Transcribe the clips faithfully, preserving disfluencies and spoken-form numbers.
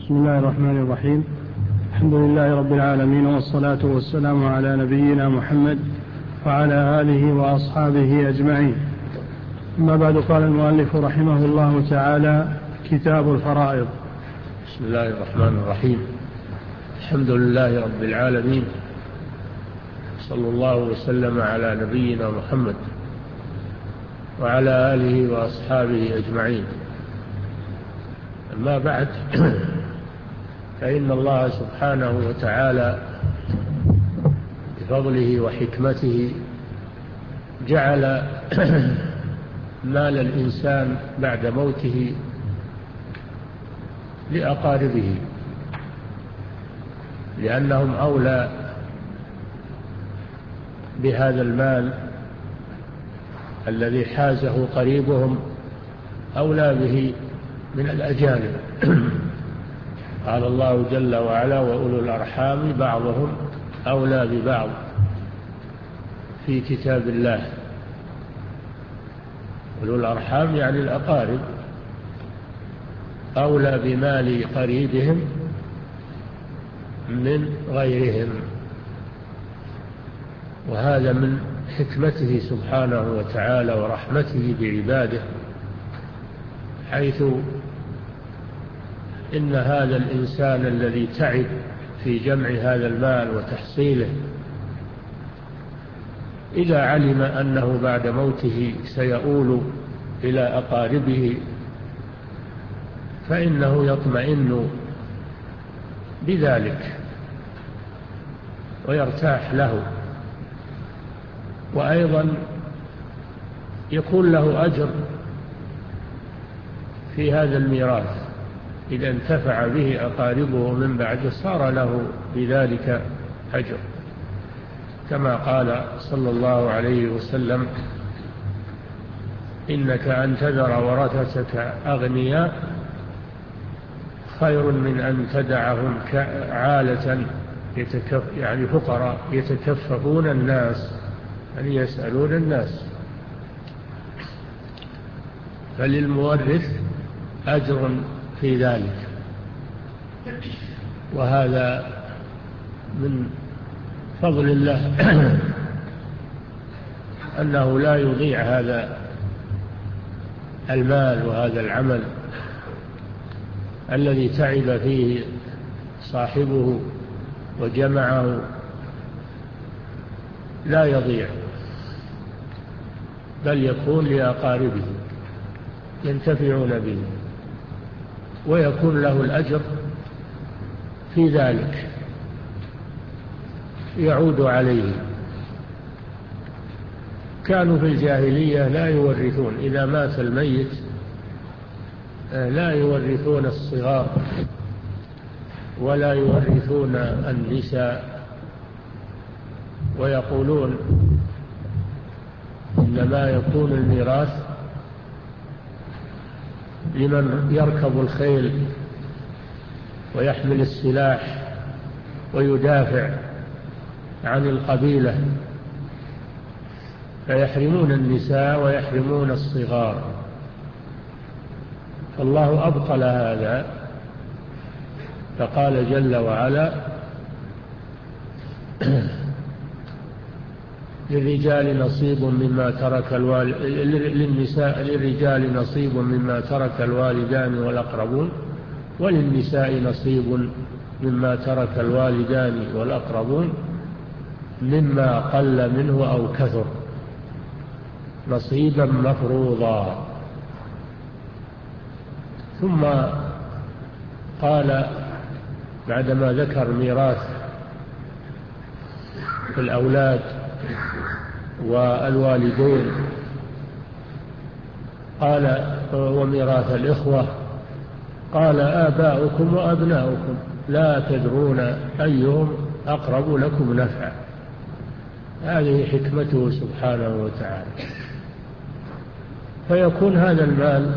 بسم الله الرحمن الرحيم. الحمد لله رب العالمين، والصلاة والسلام على نبينا محمد وعلى آله وأصحابه أجمعين. أما بعد، قال المؤلف رحمه الله تعالى: كتاب الفرائض. بسم الله الرحمن الرحيم. الحمد لله رب العالمين، صلى الله وسلم على نبينا محمد وعلى آله وأصحابه أجمعين. أما بعد، فإن الله سبحانه وتعالى بفضله وحكمته جعل مال الإنسان بعد موته لأقاربه، لأنهم أولى بهذا المال الذي حازه قريبهم، أولى به من الأجانب. قال الله جل وعلا: وأولو الأرحام بعضهم أولى ببعض في كتاب الله. أولو الأرحام يعني الأقارب أولى بمال قريبهم من غيرهم، وهذا من حكمته سبحانه وتعالى ورحمته بعباده، حيث إن هذا الإنسان الذي تعب في جمع هذا المال وتحصيله، إذا علم أنه بعد موته سيؤول إلى أقاربه فإنه يطمئن بذلك ويرتاح له، وأيضا يكون له أجر في هذا الميراث. إذا انتفع به أقاربه من بعد صار له بذلك أجر، كما قال صلى الله عليه وسلم: إنك أن تذر ورثتك أغنياء خير من أن تدعهم عالة يتكف يعني فقراء يتكففون الناس، يعني يسألون الناس. فللمورث أجر في ذلك، وهذا من فضل الله أنه لا يضيع هذا المال وهذا العمل الذي تعب فيه صاحبه وجمعه، لا يضيع، بل يكون لأقاربه ينتفعون به، ويكون له الأجر في ذلك يعود عليه. كانوا في الجاهلية لا يورثون، إذا مات الميت لا يورثون الصغار ولا يورثون النساء، ويقولون إنما يكون الميراث لمن يركب الخيل ويحمل السلاح ويدافع عن القبيلة، فيحرمون النساء ويحرمون الصغار. فالله أبطل هذا، فقال جل وعلا: للرجال نصيب مما ترك الوالد للنساء للرجال نصيب مما ترك الوالدان والأقربون، وللنساء نصيب مما ترك الوالدان والأقربون مما قل منه أو كثر نصيبا مفروضا. ثم قال بعدما ذكر ميراث الأولاد والوالدين، قال: وميراث الإخوة، قال: آباؤكم وأبناؤكم لا تدرون أيهم أقرب لكم نفعا. هذه حكمته سبحانه وتعالى. فيكون هذا المال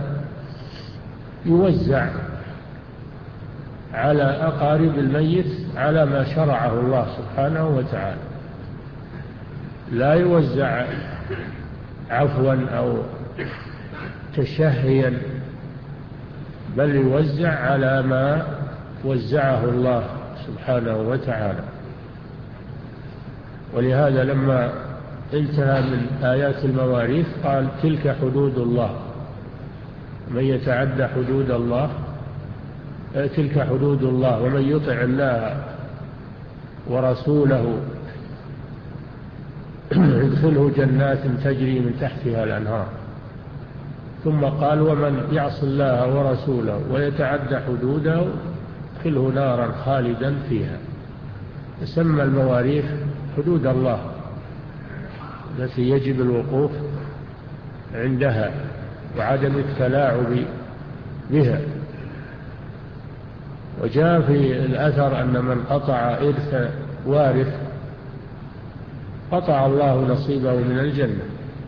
يوزع على أقارب الميت على ما شرعه الله سبحانه وتعالى، لا يوزع عفوا أو تشهيا، بل يوزع على ما وزعه الله سبحانه وتعالى. ولهذا لما انتهى من آيات المواريث قال تلك حدود الله، من يتعدى حدود الله تلك حدود الله، ومن يطع الله ورسوله يدخله جنات تجري من تحتها الأنهار. ثم قال ومن يعص الله ورسوله ويتعدى حدوده يدخله نارا خالدا فيها. تسمى المواريث حدود الله التي يجب الوقوف عندها وعدم التلاعب بها. وجاء في الأثر أن من قطع إرث وارث قطع الله نصيبه من الجنة.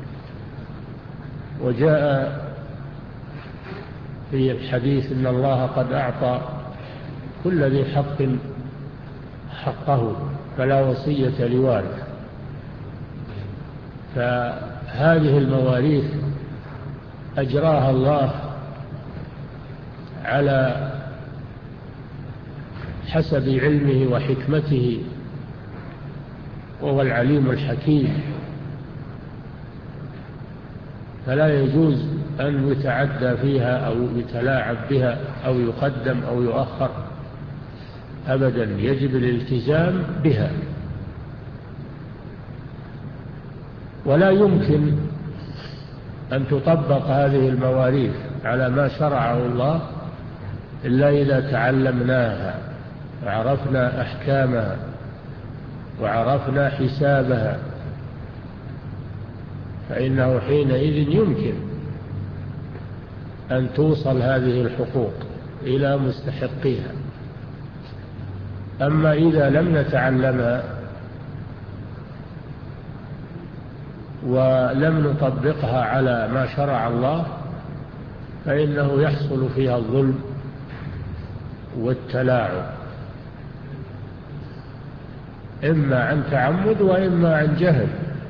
وجاء في الحديث إن الله قد أعطى كل ذي حق حقه فلا وصية لوارث. فهذه المواريث أجراها الله على حسب علمه وحكمته، وهو العليم الحكيم، فلا يجوز أن يتعدى فيها أو يتلاعب بها أو يقدم أو يؤخر أبدا، يجب الالتزام بها. ولا يمكن أن تطبق هذه المواريث على ما شرعه الله إلا إذا تعلمناها وعرفنا أحكامها وعرفنا حسابها، فإنه حينئذ يمكن أن توصل هذه الحقوق إلى مستحقيها. أما إذا لم نتعلمها ولم نطبقها على ما شرع الله فإنه يحصل فيها الظلم والتلاعب، إما عن تعمد وإما عن جهل.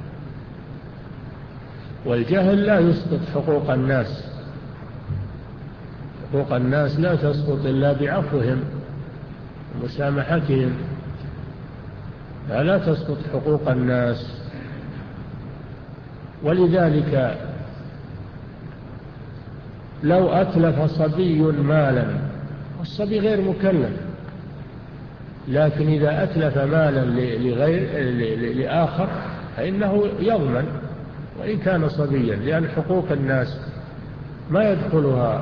والجهل لا يسقط حقوق الناس، حقوق الناس لا تسقط إلا بعفوهم ومسامحتهم، فلا تسقط حقوق الناس. ولذلك لو أتلف صبي مالا، والصبي غير مكلف، لكن إذا أتلف مالا لغير لآخر فإنه يضمن وإن كان صبيا، لأن حقوق الناس ما يدخلها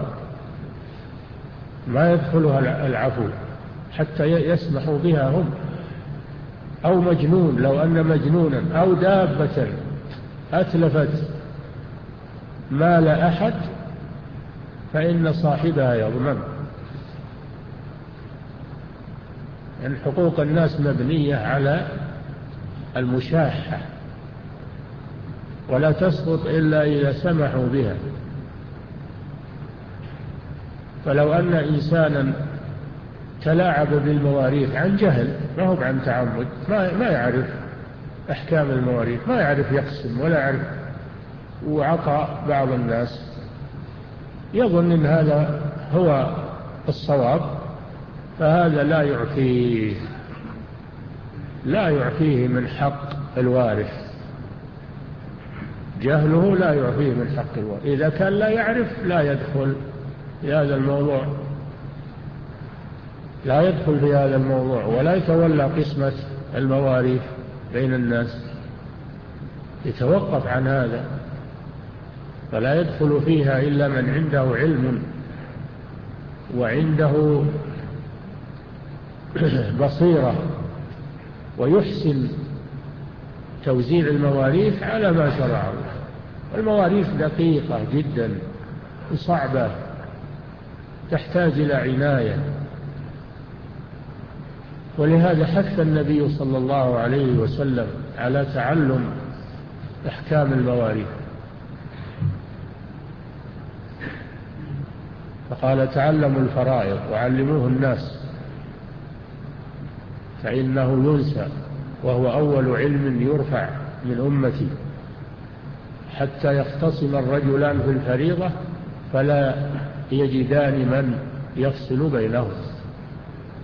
ما يدخلها العفو حتى يسمحوا بها هم. أو مجنون، لو أن مجنونا أو دابة أتلفت مال أحد فإن صاحبها يضمن. يعني حقوق الناس مبنية على المشاحة ولا تسقط إلا إذا سمحوا بها. فلو أن إنسانا تلاعب بالمواريث عن جهل، ما هو عن تعمد، ما يعرف أحكام المواريث، ما يعرف يقسم ولا يعرف، وعطى بعض الناس يظن أن هذا هو الصواب، فهذا لا يعفيه لا يعفيه من حق الوارث. جهله لا يعفيه من حق الوارث. إذا كان لا يعرف لا يدخل في هذا الموضوع، لا يدخل في هذا الموضوع ولا يتولى قسمة المواريث بين الناس، يتوقف عن هذا، فلا يدخل فيها إلا من عنده علم وعنده بصيرة ويحسن توزيع المواريث على ما شرع الله. المواريث دقيقة جدا وصعبة، تحتاج إلى عناية. ولهذا حث النبي صلى الله عليه وسلم على تعلم أحكام المواريث، فقال تعلموا الفرائض وعلموه الناس فإنه ينسى، وهو أول علم يرفع من أمتي، حتى يختصم الرجلان في الفريضة فلا يجدان من يفصل بينهم.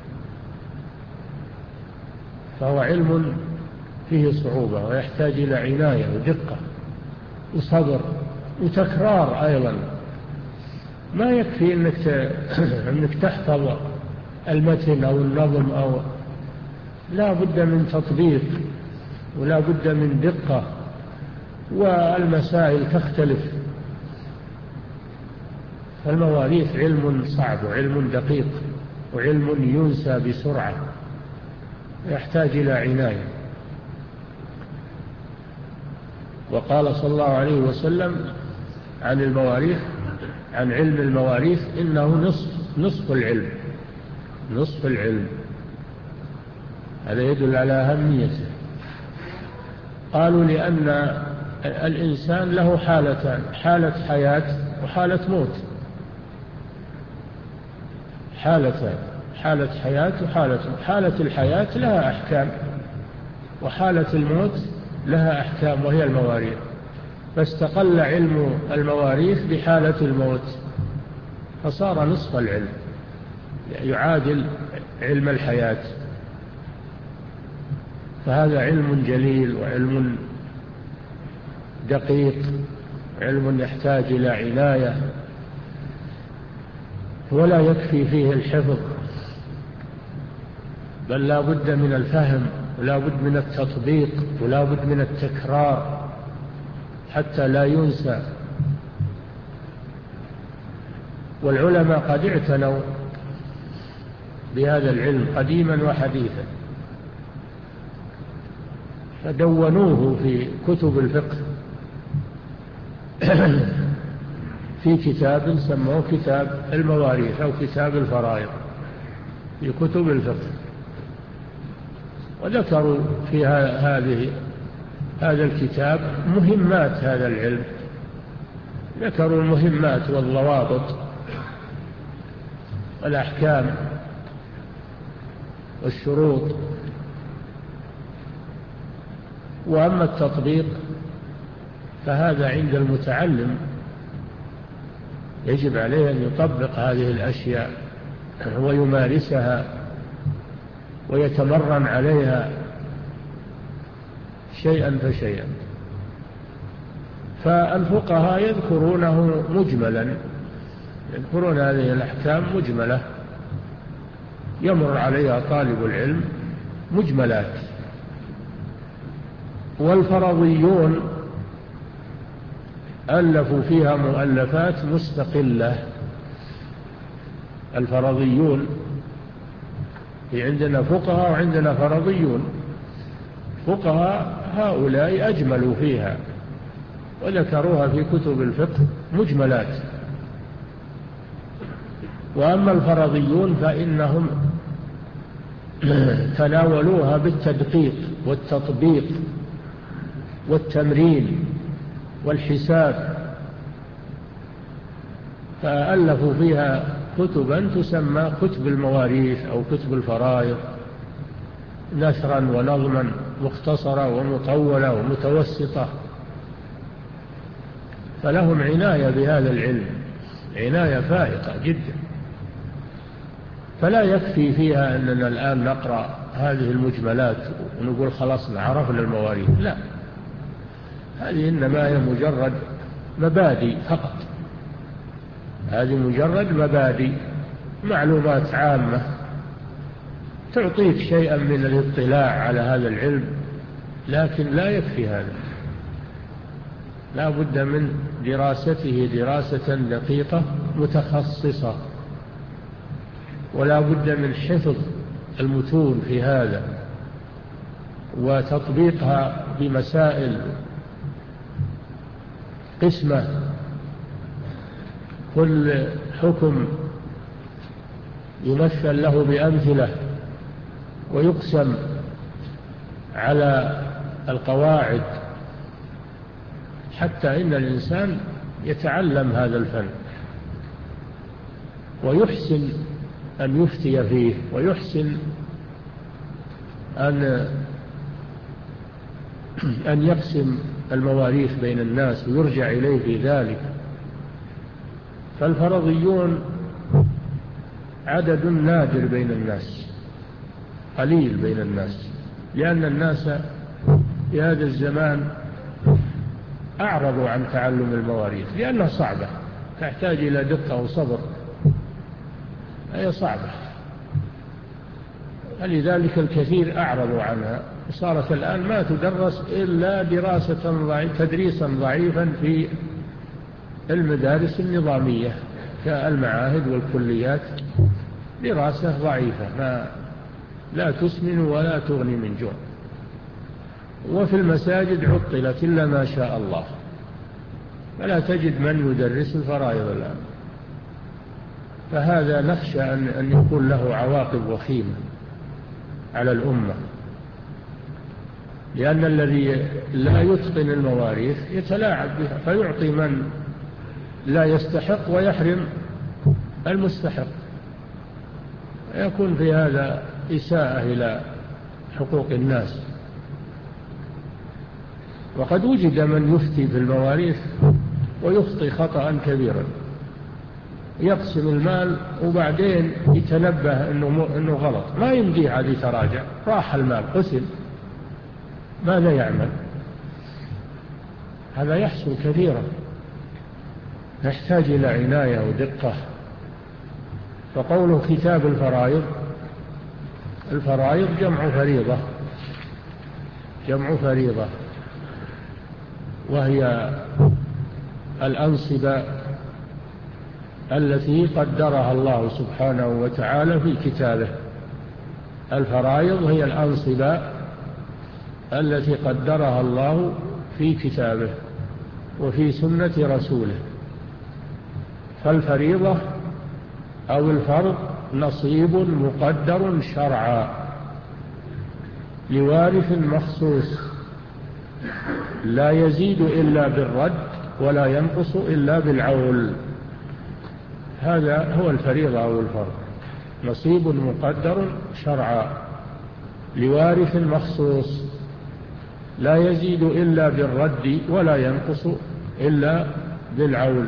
فهو علم فيه صعوبة ويحتاج إلى عناية ودقة وصبر وتكرار أيضا. ما يكفي أنك أنك تحفظ المتن أو النظم، أو لا بد من تطبيق ولا بد من دقة، والمسائل تختلف. فالمواريث علم صعب وعلم دقيق وعلم ينسى بسرعة، يحتاج إلى عناية. وقال صلى الله عليه وسلم عن المواريث، عن علم المواريث، إنه نصف نصف العلم نصف العلم. هذا يدل على أهميته. قالوا لأن الإنسان له حالتان، حالة حياة وحالة موت. حالتان، حالة حياة وحالة موت. حالة الحياة لها أحكام، وحالة الموت لها أحكام وهي المواريث. فاستقل علم المواريث بحالة الموت، فصار نصف العلم، يعادل علم الحياة. فهذا علم جليل وعلم دقيق، علم يحتاج إلى عناية، ولا يكفي فيه الحفظ، بل لا بد من الفهم ولا بد من التطبيق ولا بد من التكرار حتى لا ينسى. والعلماء قد اعتنوا بهذا العلم قديما وحديثا، فدونوه في كتب الفقه في كتاب سموه كتاب المواريث أو كتاب الفرائض في كتب الفقه، وذكروا في هذه هذا الكتاب مهمات هذا العلم، ذكروا المهمات والضوابط والأحكام والشروط. وأما التطبيق فهذا عند المتعلم، يجب عليه أن يطبق هذه الأشياء ويمارسها ويتمرن عليها شيئا فشيئا. فالفقهاء يذكرونه مجملا، يذكرون هذه الأحكام مجملة يمر عليها طالب العلم مجملات. والفرضيون ألفوا فيها مؤلفات مستقلة. الفرضيون، في عندنا فقهاء وعندنا فرضيون. فقهاء هؤلاء أجملوا فيها وذكروها في كتب الفقه مجملات. وأما الفرضيون فإنهم تناولوها بالتدقيق والتطبيق والتمرين والحساب، فألفوا فيها كتبا تسمى كتب المواريث أو كتب الفرائض، نثرا ونظما، مختصرة ومطولة ومتوسطة. فلهم عناية بهذا العلم، عناية فائقة جدا. فلا يكفي فيها أننا الآن نقرأ هذه المجملات ونقول خلاص عرفنا المواريث، لا، هذه إنما هي مجرد مبادئ فقط. هذه مجرد مبادئ، معلومات عامة تعطيك شيئا من الاطلاع على هذا العلم، لكن لا يكفي هذا. لا بد من دراسته دراسة دقيقة متخصصة، ولا بد من حفظ المتون في هذا وتطبيقها بمسائل قسمة، كل حكم يمثل له بأمثلة ويقسم على القواعد، حتى إن الإنسان يتعلم هذا الفن ويحسن أن يفتي فيه، ويحسن أن أن يقسم المواريث بين الناس ويرجع إليه في ذلك. فالفرضيون عدد نادر بين الناس، قليل بين الناس، لأن الناس في هذا الزمان أعرضوا عن تعلم المواريث لأنها صعبة، تحتاج إلى دقة وصبر، هي صعبة، فلذلك الكثير أعرضوا عنها، وصارت الآن ما تدرس إلا دراسة ضعيفة، تدريسا ضعيفا في المدارس النظامية كالمعاهد والكليات، دراسة ضعيفة ما لا تسمن ولا تغني من جوع. وفي المساجد عطلت إلا ما شاء الله، فلا تجد من يدرس الفرائض الآن، فهذا نخشى أن يكون له عواقب وخيمة على الأمة، لأن الذي لا يتقن المواريث يتلاعب بها فيعطي من لا يستحق ويحرم المستحق، يكون في هذا إساءة إلى حقوق الناس. وقد وجد من يفتي في المواريث ويخطئ خطأ كبيرا، يقسم المال وبعدين يتنبه إنه, إنه غلط، ما يمديه عاد يتراجع، راح المال قسم، ماذا يعمل؟ هذا يحصل كثيرا، يحتاج إلى عناية ودقة. فقوله كتاب الفرائض، الفرائض جمع فريضة، جمع فريضة، وهي الأنصبة التي قدرها الله سبحانه وتعالى في كتابه. الفرائض هي الأنصبة التي قدرها الله في كتابه وفي سنة رسوله. فالفريضة أو الفرض نصيب مقدر شرعا لوارث مخصوص لا يزيد إلا بالرد ولا ينقص إلا بالعول، هذا هو الفريضة أو الفرض، نصيب مقدر شرعا لوارث مخصوص لا يزيد إلا بالرد ولا ينقص إلا بالعول.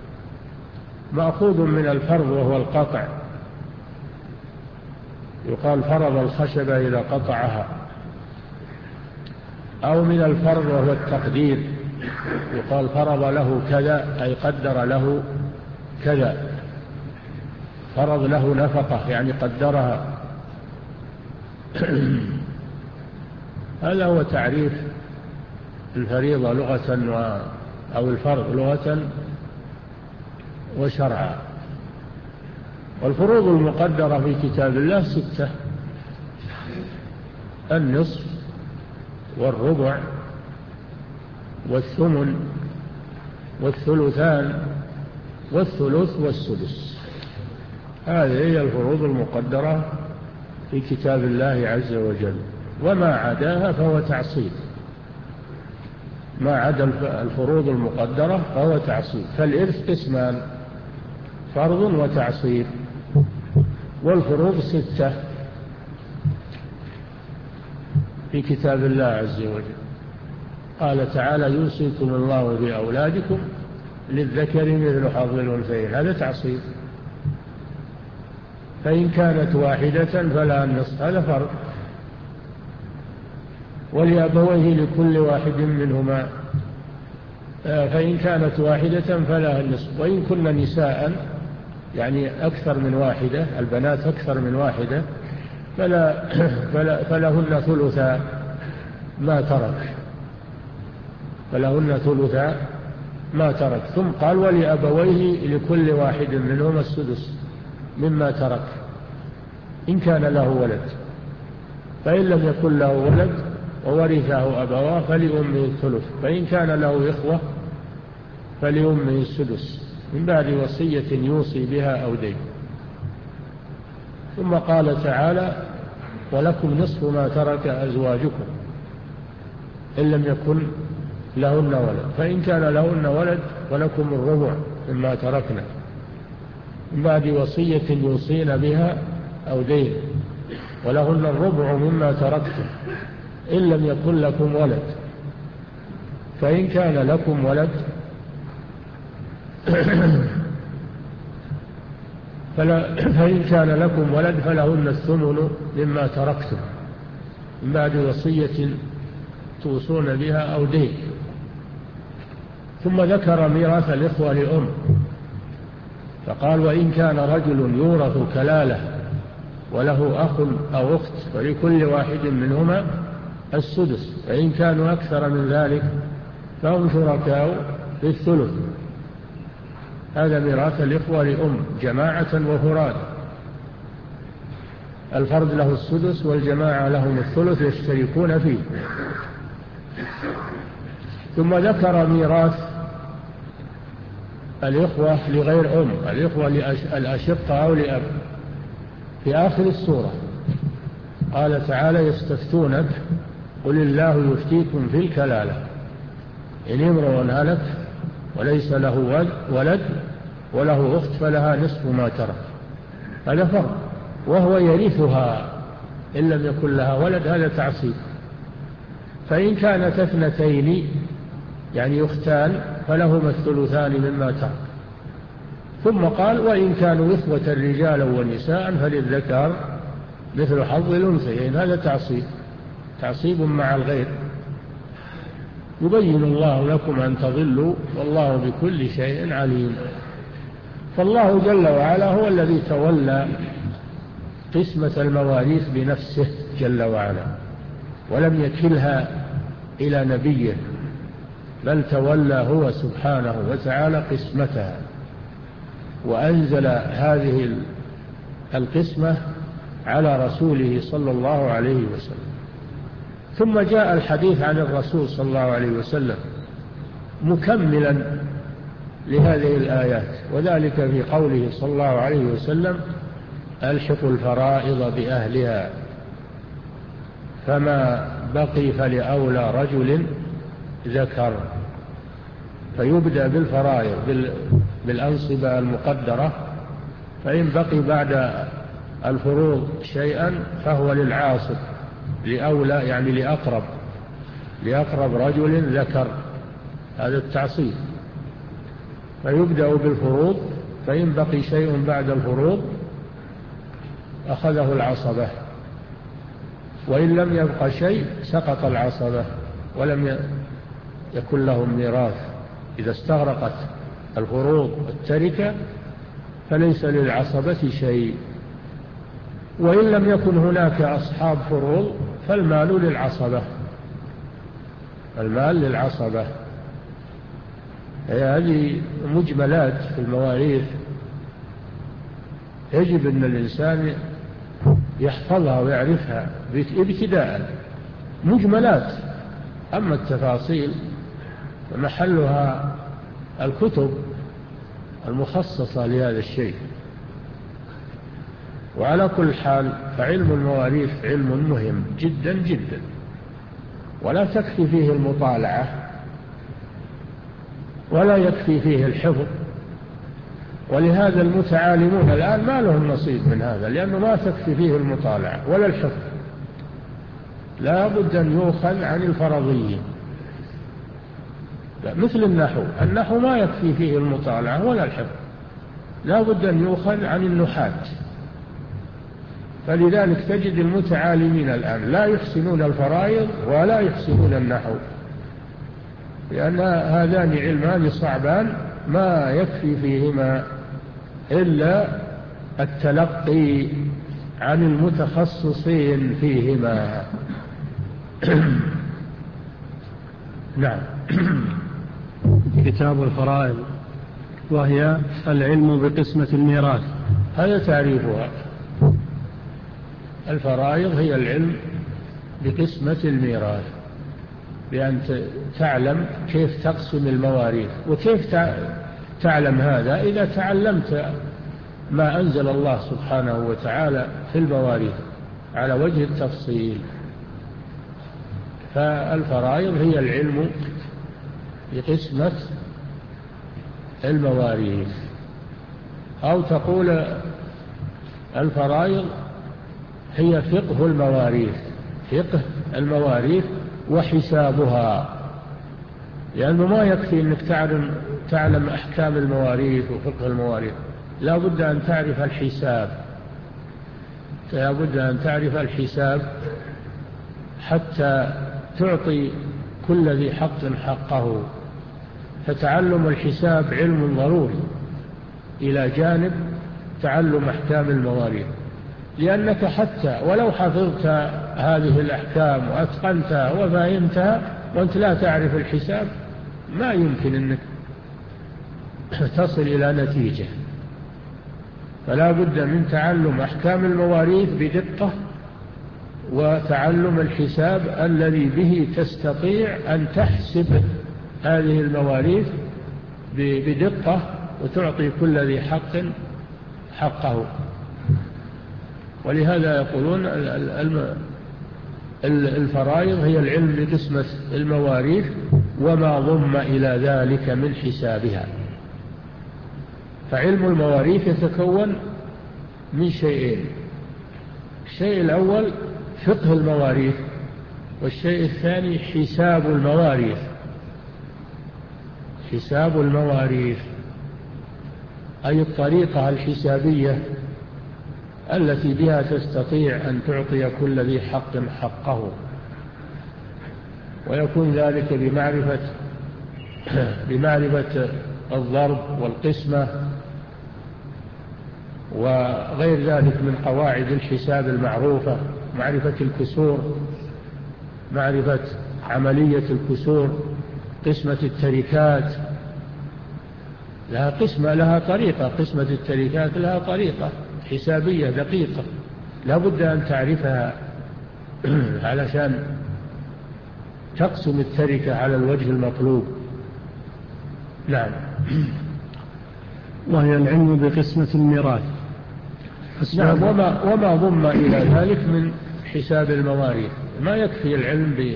مأخوذ من الفرض وهو القطع، يقال فرض الخشبة إذا قطعها، أو من الفرض وهو التقدير، يقال فرض له كذا أي قدر له كذا، فرض له نفقة يعني قدرها. هذا هو تعريف الفريضة لغة و... أو الفرض لغة وشرعا. والفروض المقدرة في كتاب الله ستة: النصف والربع والثمن والثلثان والثلث والسدس، هذه هي الفروض المقدرة في كتاب الله عز وجل. وما عداها فهو تعصيب، ما عدا الفروض المقدرة فهو تعصيب. فالإرث قسمان: فرض وتعصيب. والفروض ستة في كتاب الله عز وجل. قال تعالى: يوصيكم الله بأولادكم للذكر مثل حظ الأنثيين، هذا تعصيب. فإن كانت واحدة فلها النصف، هذا فرض. ولأبويه لكل واحد منهما، فإن كانت واحدة فلها النصف. وإن كن نساء يعني أكثر من واحدة، البنات أكثر من واحدة، فلا فلا فلهن ثلثا ما ترك، فلهن ثلثا ما ترك. ثم قال: ولأبويه لكل واحد منهما السدس مما ترك إن كان له ولد. فإن لم يكن له ولد وورثه أبواه فلأمه الثلث، فإن كان له إخوة فلأمه السدس من بعد وصية يوصي بها أو دين. ثم قال تعالى: ولكم نصف ما ترك أزواجكم إن لم يكن لهن ولد، فإن كان لهن ولد فلكم الربع مما تركنا من بعد وصية يوصين بها أو دين، ولهن الربع مما تركتم إن لم يكن لكم ولد، فإن كان لكم ولد فلا فإن كان لكم ولد فلهن الثمن مما تركتم من بعد وصية توصون بها أو دين. ثم ذكر ميراث الإخوة لأم فقال وإن كان رجل يورث كلالة وله أخ أو أخت فلكل واحد منهما السدس، فإن كانوا أكثر من ذلك فهم شركاء في الثلث. هذا ميراث الإخوة لأم جماعة وفراد، الفرد له السدس والجماعة لهم الثلث يشتركون فيه. ثم ذكر ميراث الإخوة لغير أم، الإخوة الأشقة أو لأب في آخر السورة. قال تعالى يستفتونك قل الله يفتيكم في الكلالة إن امرؤ هلك وليس له ولد وله أخت فلها نصف ما ترك. هذا فرق، وهو يرثها إن لم يكن لها ولد، هذا تعصيب. فإن كانت اثنتين يعني أختان فلهما الثلثان مما ترك. ثم قال وإن كانوا إخوة رجالا ونساء فللذكر مثل حظ الأنثيين. هذا تعصيب، تعصيب مع الغير. يبين الله لكم أن تضلوا والله بكل شيء عليم. فالله جل وعلا هو الذي تولى قسمة المواريث بنفسه جل وعلا، ولم يكلها إلى نبيه، بل تولى هو سبحانه وتعالى قسمتها، وأنزل هذه القسمة على رسوله صلى الله عليه وسلم. ثم جاء الحديث عن الرسول صلى الله عليه وسلم مكملا لهذه الآيات، وذلك في قوله صلى الله عليه وسلم ألحقوا الفرائض بأهلها فما بقي فلأولى رجل ذكر. فيبدأ بالفرائض بالأنصبة المقدرة، فإن بقي بعد الفروض شيئا فهو للعاصب لأولى يعني لأقرب لأقرب رجل ذكر. هذا التعصيب. فيبدأ بالفروض، فإن بقي شيء بعد الفروض أخذه العصبة، وإن لم يبقى شيء سقط العصبة ولم يكن لهم ميراث. إذا استغرقت الفروض التركة فليس للعصبة شيء. وإن لم يكن هناك أصحاب فروض فالمال للعصبة، المال للعصبة. هذه مجملات في المواريث يجب أن الإنسان يحفظها ويعرفها ابتداء، مجملات. أما التفاصيل فمحلها الكتب المخصصة لهذا الشيء. وعلى كل حال فعلم المواريث علم مهم جدا جدا، ولا تكفي فيه المطالعة ولا يكفي فيه الحفظ. ولهذا المتعالمون الآن ما لهم نصيب من هذا، لأنه ما تكفي فيه المطالعة ولا الحفظ. لا بد أن يؤخذ عن الفرضيين، مثل النحو. النحو ما يكفي فيه المطالعة ولا الحفظ، لا بد أن يؤخذ عن النحاة. فلذلك تجد المتعالمين الآن لا يحسنون الفرائض ولا يحسنون النحو، لأن هذان علمان صعبان ما يكفي فيهما إلا التلقي عن المتخصصين فيهما. نعم. كتاب الفرائض، وهي العلم بقسمة الميراث. هذا تعريفها. الفرائض هي العلم بقسمة الميراث، بأن تعلم كيف تقسم المواريث. وكيف تعلم هذا؟ إذا تعلمت ما أنزل الله سبحانه وتعالى في المواريث على وجه التفصيل. فالفرائض هي العلم بقسمة المواريث، أو تقول الفرائض هي فقه المواريث، فقه المواريث وحسابها. لأنه ما يكفي أنك تعلم, تعلم أحكام المواريث وفقه المواريث، لا بد أن تعرف الحساب، لا بد أن تعرف الحساب حتى تعطي كل ذي حق حقه. فتعلم الحساب علم ضروري إلى جانب تعلم أحكام المواريث، لأنك حتى ولو حفظت هذه الأحكام وأتقنتها وفهمتها وأنت لا تعرف الحساب ما يمكن أنك تصل إلى نتيجة. فلا بد من تعلم أحكام المواريث بدقة، وتعلم الحساب الذي به تستطيع أن تحسب هذه المواريث بدقة وتعطي كل ذي حق حقه. ولهذا يقولون الفرائض هي العلم بقسمة المواريث وما ضم إلى ذلك من حسابها. فعلم المواريث يتكون من شيئين: الشيء الأول فقه المواريث، والشيء الثاني حساب المواريث. حساب المواريث أي الطريقة الحسابية التي بها تستطيع أن تعطي كل ذي حق حقه، ويكون ذلك بمعرفة بمعرفة الضرب والقسمة وغير ذلك من قواعد الحساب المعروفة، معرفة الكسور، معرفة عملية الكسور، قسمة التركات لها قسمة، لها طريقة، قسمة التركات لها طريقة حسابية دقيقة لا بد أن تعرفها علشان تقسم التركة على الوجه المطلوب. نعم. وهي العلم بقسمة الميراث. نعم. وما, وما ضم إلى ذلك من حساب المواريث. ما يكفي العلم ب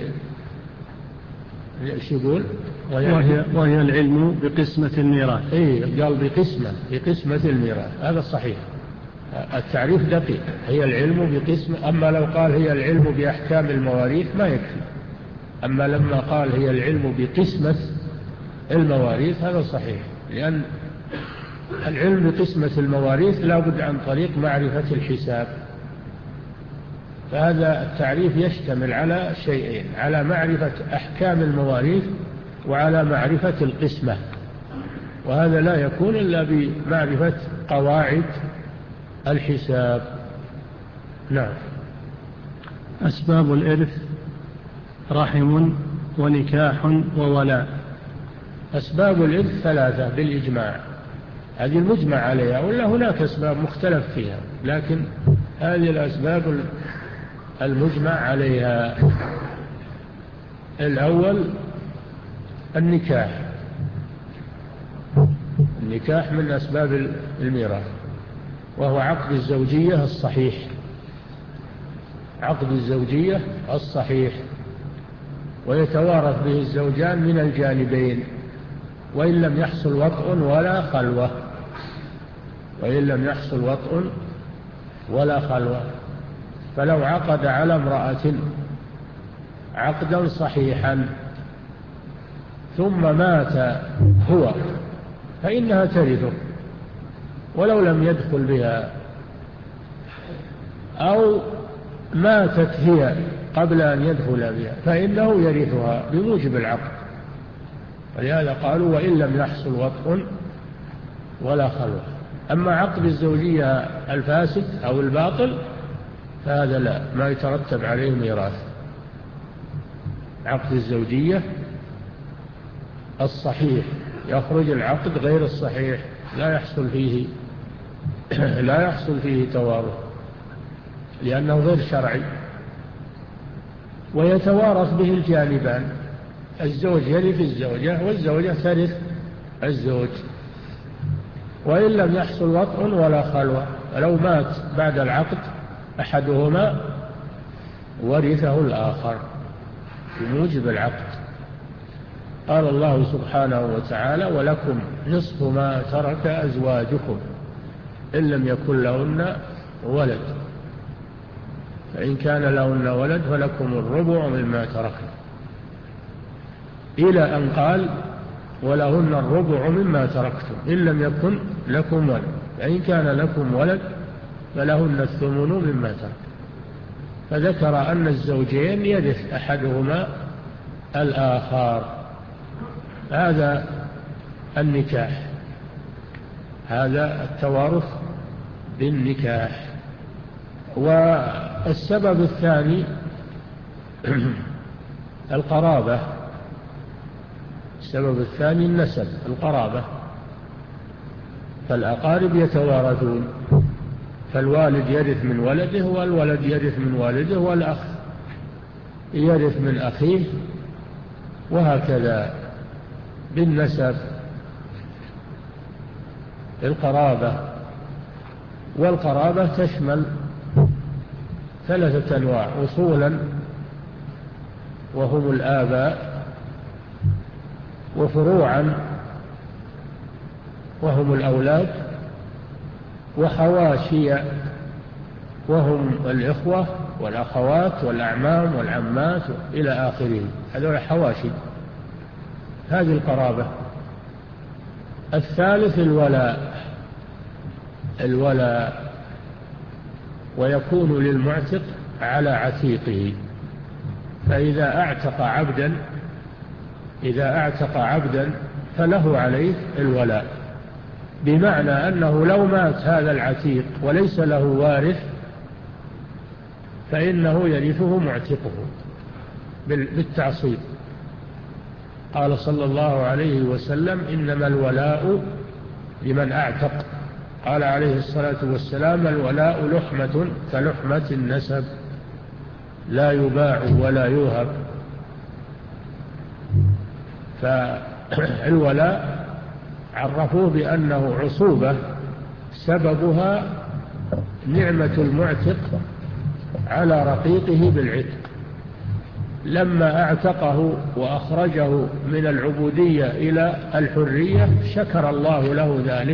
ايش يقول وهي, وهي العلم بقسمة الميراث. إيه قال بقسمة بقسمة الميراث، هذا الصحيح، التعريف دقيق، هي العلم بقسمة. أما لو قال هي العلم بأحكام المواريث ما يكفي، أما لما قال هي العلم بقسمة المواريث هذا صحيح، لأن العلم بقسمة المواريث لا بد عن طريق معرفة الحساب. فهذا التعريف يشتمل على شيئين: على معرفة أحكام المواريث وعلى معرفة القسمة، وهذا لا يكون إلا بمعرفة قواعد الحساب. نعم. أسباب الإرث: رحم ونكاح وولاء. أسباب الإرث ثلاثة بالإجماع، هذه المجمع عليها، ولا هناك أسباب مختلف فيها، لكن هذه الأسباب المجمع عليها. الأول النكاح. النكاح من أسباب الميراث، وهو عقد الزوجية الصحيح، عقد الزوجية الصحيح، ويتوارث به الزوجان من الجانبين وإن لم يحصل وطء ولا خلوة، وإن لم يحصل وطء ولا خلوة. فلو عقد على امرأة عقدا صحيحا ثم مات هو فإنها ترثه ولو لم يدخل بها، أو ماتت هي قبل أن يدخل بها فإنه يرثها بموجب العقد. ولهذا قالوا وإن لم يحصل وطء ولا خلوة. أما عقد الزوجية الفاسد أو الباطل فهذا لا، ما يترتب عليه ميراث. عقد الزوجية الصحيح يخرج العقد غير الصحيح، لا يحصل فيه لا يحصل فيه توارث لأنه غير شرعي، ويتوارث به الجانبان، الزوج يرث الزوجة والزوجة ترث الزوج، وإن لم يحصل وطء ولا خلوة. لو مات بعد العقد أحدهما ورثه الآخر بموجب العقد. قال الله سبحانه وتعالى ولكم نصف ما ترك أزواجكم إن لم يكن لهن ولد، فإن كان لهن ولد فلكم الربع مما تركن، إلى أن قال ولهن الربع مما تركتم إن لم يكن لكم ولد، فإن كان لكم ولد فلهن الثمن مما تركتم. فذكر أن الزوجين يرث أحدهما الآخر. هذا النكاح، هذا التوارث بالنكاح. والسبب الثاني القرابة. السبب الثاني النسب، القرابة. فالأقارب يتوارثون، فالوالد يرث من ولده، والولد يرث من والده، والأخ يرث من أخيه، وهكذا بالنسب، القرابة. والقرابة تشمل ثلاثة أنواع: أصولا وهم الآباء، وفروعا وهم الأولاد، وحواشي وهم الإخوة والأخوات والأعمام والعمات إلى آخره. هذول حواشي، هذه القرابة. الثالث الولاء، الولاء ويكون للمعتق على عتيقه. فإذا أعتق عبدا إذا أعتق عبدا فله عليه الولاء، بمعنى أنه لو مات هذا العتيق وليس له وارث فإنه يرثه معتقه بالتعصيب. قال صلى الله عليه وسلم: إنما الولاء لمن أعتق. قال عليه الصلاة والسلام: الولاء لحمة كلحمة النسب، لا يباع ولا يوهب. فالولاء عرفوه بأنه عصوبة سببها نعمة المعتق على رقيقه بالعتق. لما اعتقه وأخرجه من العبودية إلى الحرية شكر الله له ذلك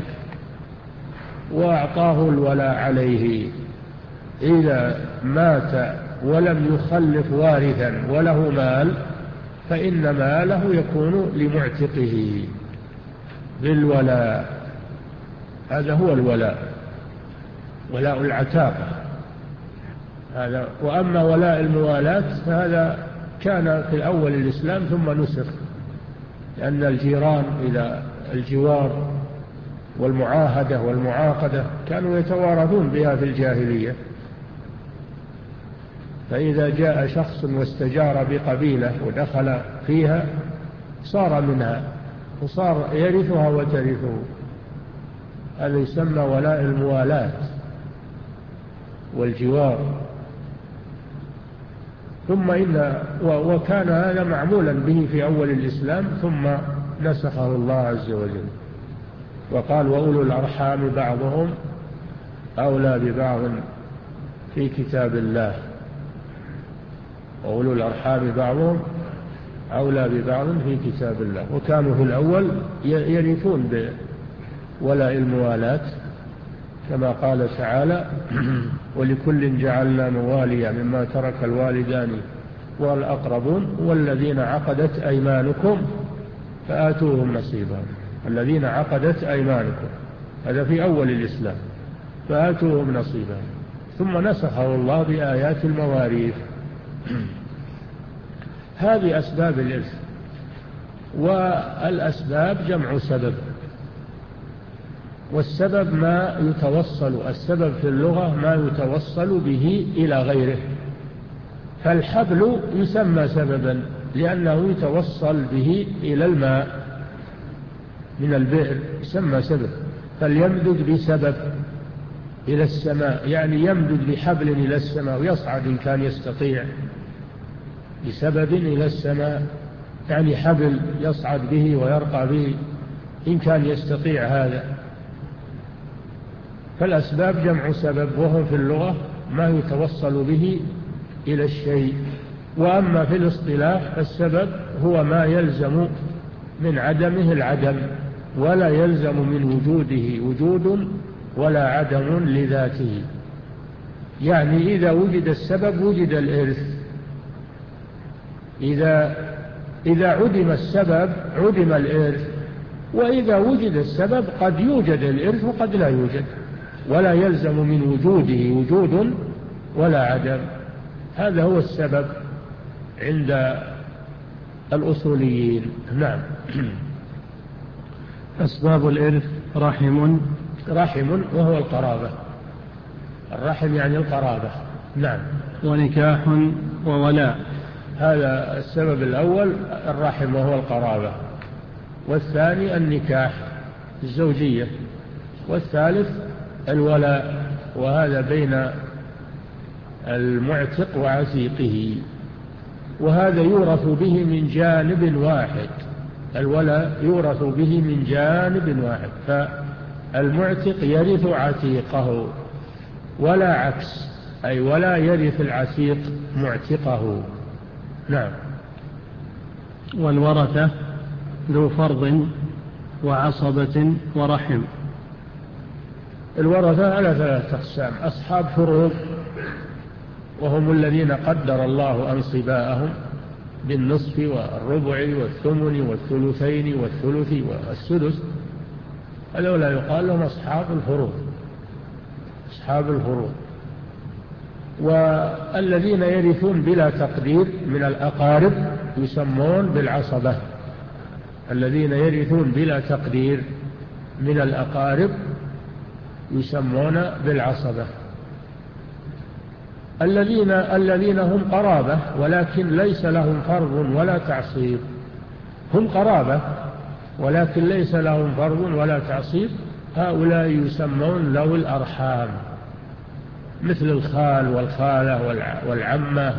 وأعطاه الولاء عليه. إذا مات ولم يخلف وارثا وله مال فإن ماله يكون لمعتقه بالولاء. هذا هو الولاء، ولاء العتاقة هذا. وأما ولاء الموالاة فهذا كان في الأول الإسلام ثم نسخ، لأن الجيران إلى الجوار والمعاهدة والمعاقدة كانوا يتوارثون بها في الجاهلية. فإذا جاء شخص واستجار بقبيلة ودخل فيها صار منها وصار يرثها وترثه. هذا يسمى ولاء الموالاة والجوار. ثم إن وكان هذا معمولا به في أول الإسلام ثم نسخه الله عز وجل وقال: وأولو الأرحام بعضهم أولى ببعض في كتاب الله. وأولو الأرحام بعضهم أولى ببعض في كتاب الله. وكانوا في الأول يرثون بولاء الموالاة كما قال تعالى: ولكل جعلنا مواليا مما ترك الوالدان والأقربون والذين عقدت أيمانكم فآتوهم نصيبا. الذين عقدت أيمانكم هذا في أول الإسلام، فآتوهم نصيبا. ثم نسخه الله بآيات المواريث. هذه أسباب الإرث. والأسباب جمع سبب، والسبب ما يتوصل السبب في اللغة ما يتوصل به إلى غيره. فالحبل يسمى سببا لأنه يتوصل به إلى الماء من البئر، يسمى سبب. فليمدد بسبب إلى السماء، يعني يمدد بحبل إلى السماء ويصعد إن كان يستطيع، بسبب إلى السماء يعني حبل يصعد به ويرقى به إن كان يستطيع هذا. فالأسباب جمع سبب، وهم في اللغة ما يتوصل به إلى الشيء. وأما في الاصطلاح السبب هو ما يلزم من عدمه العدم، ولا يلزم من وجوده وجود ولا عدم لذاته. يعني إذا وجد السبب وجد الإرث، إذا إذا عدم السبب عدم الإرث، وإذا وجد السبب قد يوجد الإرث وقد لا يوجد، ولا يلزم من وجوده وجود ولا عدم. هذا هو السبب عند الأصوليين. نعم. أسباب الإرث رحم رحم وهو القرابة، الرحم يعني القرابة. نعم. ونكاح وولاء. هذا السبب الأول الرحم وهو القرابة، والثاني النكاح الزوجية، والثالث الولاء، وهذا بين المعتق وعتيقه، وهذا يورث به من جانب واحد. الولاء يورث به من جانب واحد، فالمعتق يرث عتيقه ولا عكس، أي ولا يرث العتيق معتقه. نعم. والورثة ذو فرض وعصبة ورحم. الورثة على ثلاثة أقسام: أصحاب فروض، وهم الذين قدر الله أنصباءهم بالنصف والربع والثمن والثلثين والثلث والسدس، هذولا يقال لهم أصحاب الفروض، أصحاب الفروض. والذين يرثون بلا تقدير من الأقارب يسمون بالعصبة، الذين يرثون بلا تقدير من الأقارب يسمون بالعصبة. الذين الذين هم قرابة ولكن ليس لهم فرض ولا تعصيب، هم قرابة ولكن ليس لهم فرض ولا تعصيب، هؤلاء يسمون ذوي الأرحام، مثل الخال والخالة والعمة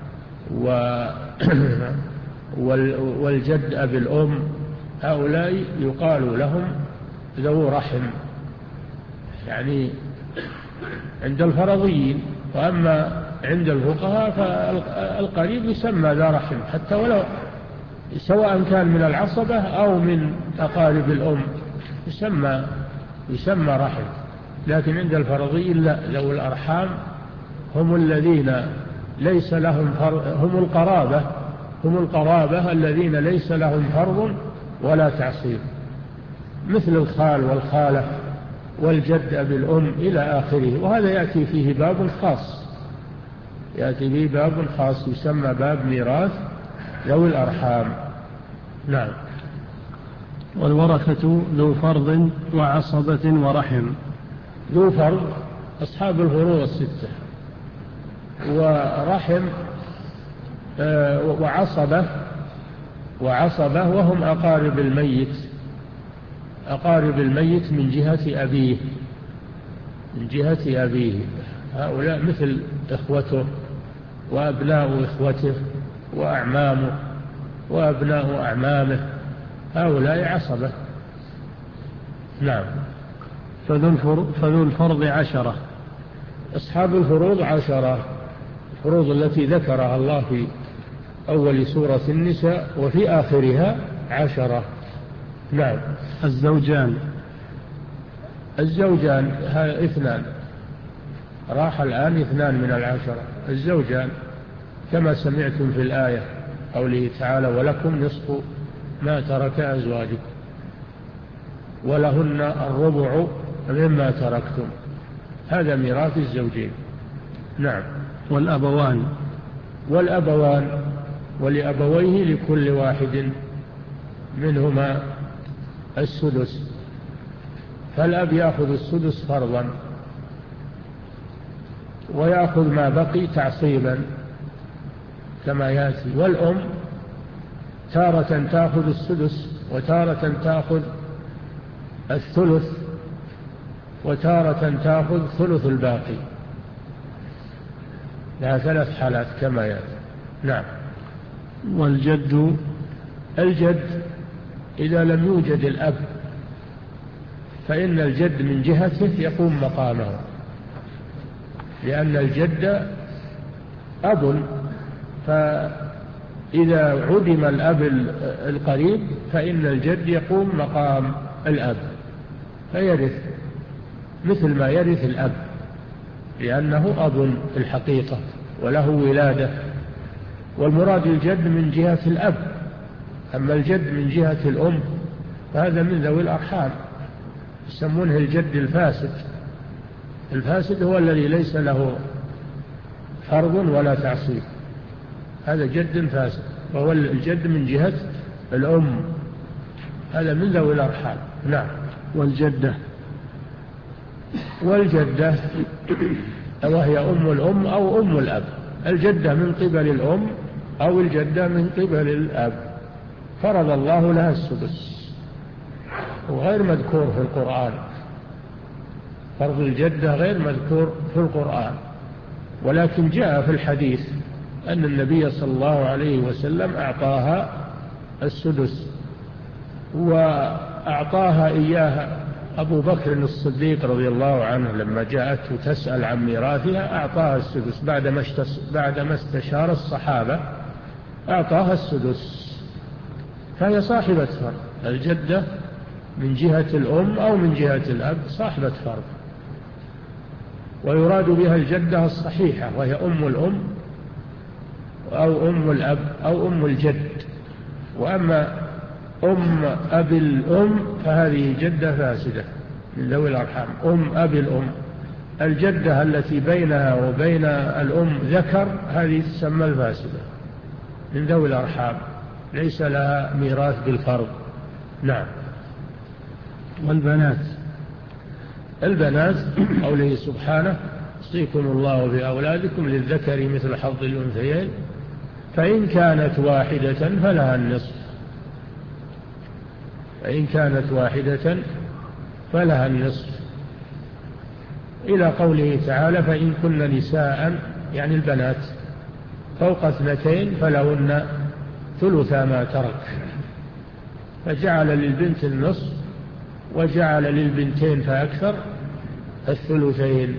والجد أبي الأم، هؤلاء يقال لهم ذو رحم يعني عند الفرضيين. وأما عند الفقهاء فالقريب يسمى ذا رحم، حتى ولو سواء كان من العصبة أو من أقارب الأم يسمى يسمى رحم. لكن عند الفرضيين لا، ذوي الأرحام هم الذين ليس لهم فرض، هم القرابة هم القرابة الذين ليس لهم فرض ولا تعصيب، مثل الخال والخالة والجد أبي الأم إلى آخره. وهذا يأتي فيه باب خاص، يأتي فيه باب خاص يسمى باب ميراث ذوي الأرحام. نعم. والورثة ذو فرض وعصبة ورحم. ذو فرض أصحاب الفروض الستة، ورحم وعصبة وعصبة وهم أقارب الميت، أقارب الميت من جهة أبيه من جهة أبيه هؤلاء مثل إخوته وأبناء إخوته وأعمامه وأبناء أعمامه، هؤلاء عصبة. نعم. فذو الفرض عشرة. أصحاب الفروض عشرة، الفروض التي ذكرها الله في أول سورة النساء وفي آخرها عشرة. نعم. الزوجان. الزوجان اثنان، راح الآن اثنان من العشرة. الزوجان كما سمعتم في الآية قوله تعالى: ولكم نصف ما ترك أزواجكم ولهن الربع مما تركتم، هذا ميراث الزوجين. نعم. والأبوان. والأبوان ولأبويه لكل واحد منهما السدس، فالأب يأخذ السدس فرضا ويأخذ ما بقي تعصيبا كما يأتي. والأم تارة تأخذ السدس وتارة تأخذ الثلث وتارة تأخذ ثلث الباقي، لها ثلاث حالات كما يأتي. نعم. والجد. الجد إذا لم يوجد الأب فإن الجد من جهته يقوم مقامه، لأن الجد أب، فإذا عدم الأب القريب فإن الجد يقوم مقام الأب فيرث مثل ما يرث الأب، لأنه أب في الحقيقة وله ولادة. والمراد الجد من جهة الأب، أما الجد من جهة الأم فهذا من ذوي الأرحام، يسمونه الجد الفاسد. الفاسد هو الذي ليس له فرض ولا تعصيب، هذا جد فاسد، وهو الجد من جهة الأم، هذا من ذوي الأرحام. نعم. والجدة والجدة وهي أم الأم أو أم الأب، الجدة من قبل الأم أو الجدة من قبل الأب، فرض الله لها السدس، وغير مذكور في القرآن، فرض الجدة غير مذكور في القرآن، ولكن جاء في الحديث أن النبي صلى الله عليه وسلم أعطاها السدس، وأعطاها إياها أبو بكر الصديق رضي الله عنه لما جاءته تسأل عن ميراثها، أعطاها السدس بعدما استشار الصحابة، أعطاها السدس، فهي صاحبة فرض، الجدة من جهة الأم أو من جهة الأب صاحبة فرض، ويراد بها الجدة الصحيحة وهي أم الأم أو أم الأب أو أم الجد. وأما أم أبي الأم فهذه جدة فاسدة من ذوي الأرحام. أم أبي الأم، الجدة التي بينها وبين الأم ذكر، هذه تسمى الفاسدة من ذوي الأرحام، ليس لها ميراث بالفرض. نعم. والبنات، البنات قوله سبحانه يوصيكم الله بأولادكم للذكر مثل حظ الأنثيين فإن كانت واحدة فلها النصف، فإن كانت واحدة فلها النصف، إلى قوله تعالى فإن كن نساء يعني البنات فوق اثنتين فلهن ثلثا ما ترك، فجعل للبنت النصف وجعل للبنتين فأكثر الثلثين،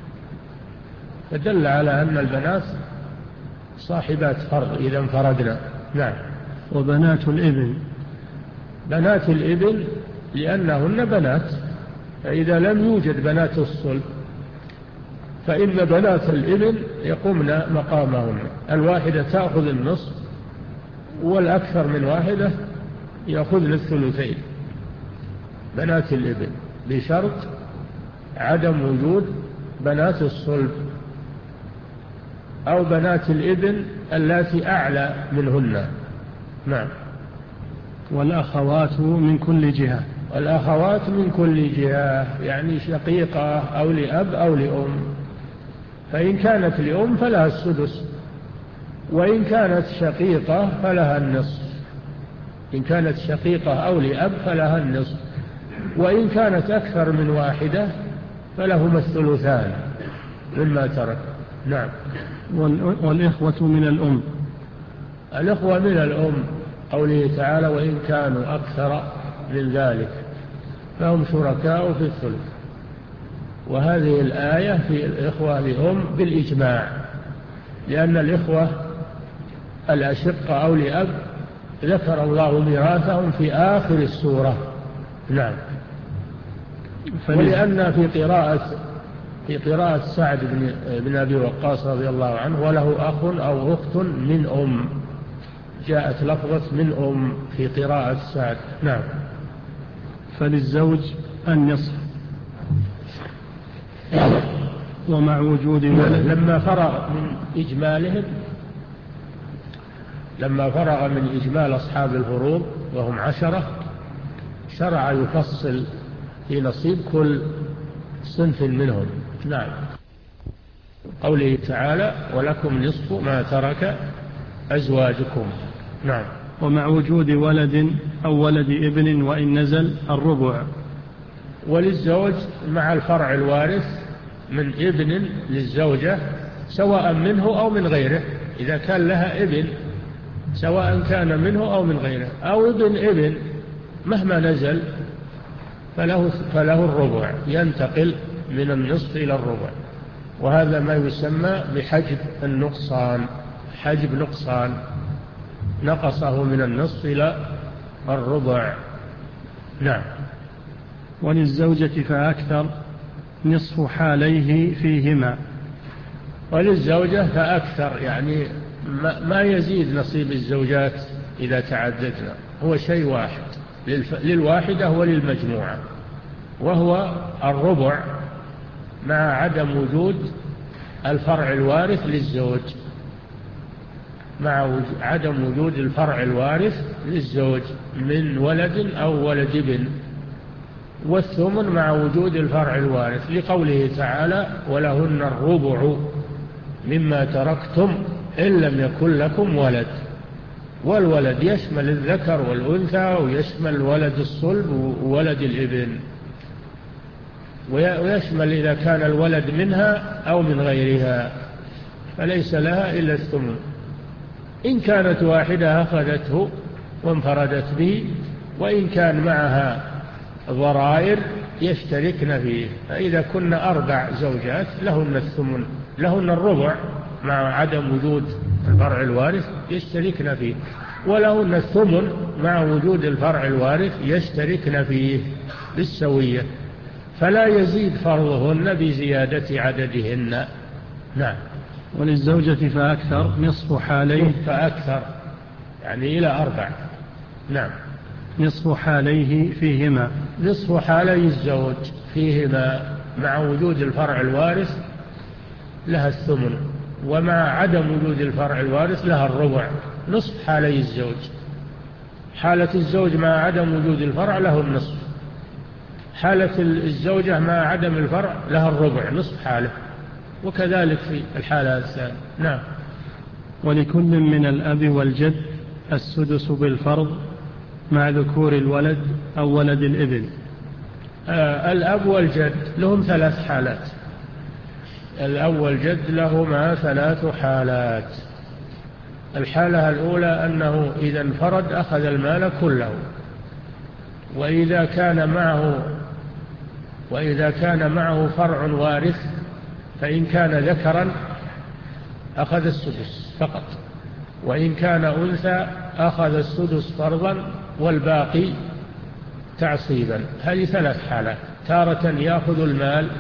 فدل على أن البنات صاحبات فرض إذا انفردنا. نعم. وبنات الابن، بنات الابن لأنهن بنات، فإذا لم يوجد بنات الصلب فإن بنات الابن يقومن مقامهن، الواحدة تأخذ النصف والأكثر من واحدة يأخذن الثلثين، بنات الابن بشرط عدم وجود بنات الصلب أو بنات الابن التي أعلى منهن. نعم. والأخوات من كل جهة، والأخوات من كل جهة يعني شقيقة أو لأب أو لأم، فإن كانت لأم فلها السدس، وإن كانت شقيقة فلها النصف، إن كانت شقيقة أو لأب فلها النصف، وإن كانت أكثر من واحدة فلهما الثلثان مما ترك. نعم. والإخوة من الأم، الإخوة من الأم قوله تعالى وإن كانوا أكثر من ذلك فهم شركاء في الثلث، وهذه الآية في الإخوة لأم بالإجماع، لأن الإخوة الأشقة أو لأب ذكر الله ميراثهم في آخر السورة. نعم. ولأن في قراءة في قراءة سعد بن, بن أبي وقاص رضي الله عنه وله أخ أو أخت من أم، جاءت لفظة من أم في قراءة سعد. نعم. فللزوج النصف ومع وجود ولد. لما فرغ من إجمالهم لما فرغ من إجمال أصحاب الفروض وهم عشرة شرع يفصل في نصيب كل صنف منهم. نعم. قوله تعالى ولكم نصف ما ترك أزواجكم. نعم. ومع وجود ولد أو ولد ابن وإن نزل الربع. وللزوج مع الفرع الوارث من ابن للزوجة سواء منه أو من غيره، إذا كان لها ابن سواء كان منه أو من غيره، أو ابن ابن مهما نزل فله, فله الربع، ينتقل من النصف إلى الربع، وهذا ما يسمى بحجب النقصان، حجب نقصان نقصه من النصف إلى الربع. نعم. وللزوجة فأكثر نصف حاليه فيهما. وللزوجة فأكثر يعني ما يزيد نصيب الزوجات إذا تعددنا، هو شيء واحد للواحدة وللمجموعة، وهو الربع مع عدم وجود الفرع الوارث للزوج، مع عدم وجود الفرع الوارث للزوج من ولد أو ولد ابن، والثمن مع وجود الفرع الوارث، لقوله تعالى ولهن الربع مما تركتم إن لم يكن لكم ولد. والولد يشمل الذكر والأنثى، ويشمل ولد الصلب وولد الابن، ويشمل إذا كان الولد منها أو من غيرها، فليس لها إلا الثمن. إن كانت واحدة أخذته وانفردت به، وإن كان معها ضرائر يشتركن فيه. فإذا كن أربع زوجات لهن الثمن، لهن الربع مع عدم وجود الفرع الوارث يشتركن فيه، ولهن الثمن مع وجود الفرع الوارث يشتركن فيه بالسوية، فلا يزيد فرضهن بزيادة عددهن. نعم. وللزوجة فأكثر نصف حاليه فأكثر يعني إلى أربع. نعم. نصف حاليه فيهما، نصف حالي الزوج فيهما مع وجود الفرع الوارث لها الثمن، ومع عدم وجود الفرع الوارث لها الربع. نصف حالي الزوج، حالة الزوج مع عدم وجود الفرع له النصف، حالة الزوجة مع عدم الفرع لها الربع، نصف حاله، وكذلك في الحالة الثانية. نعم. ولكل من الأب والجد السدس بالفرض مع ذكور الولد أو ولد الابن. آه الأب والجد لهم ثلاث حالات. الأب والجد لهما ثلاث حالات. الحالة الأولى أنه إذا انفرد أخذ المال كله، وإذا كان معه وإذا كان معه فرع وارث فإن كان ذكرا أخذ السدس فقط، وإن كان أنثى أخذ السدس فرضا والباقي تعصيبا. هذه ثلاث حالات، تارة يأخذ المال،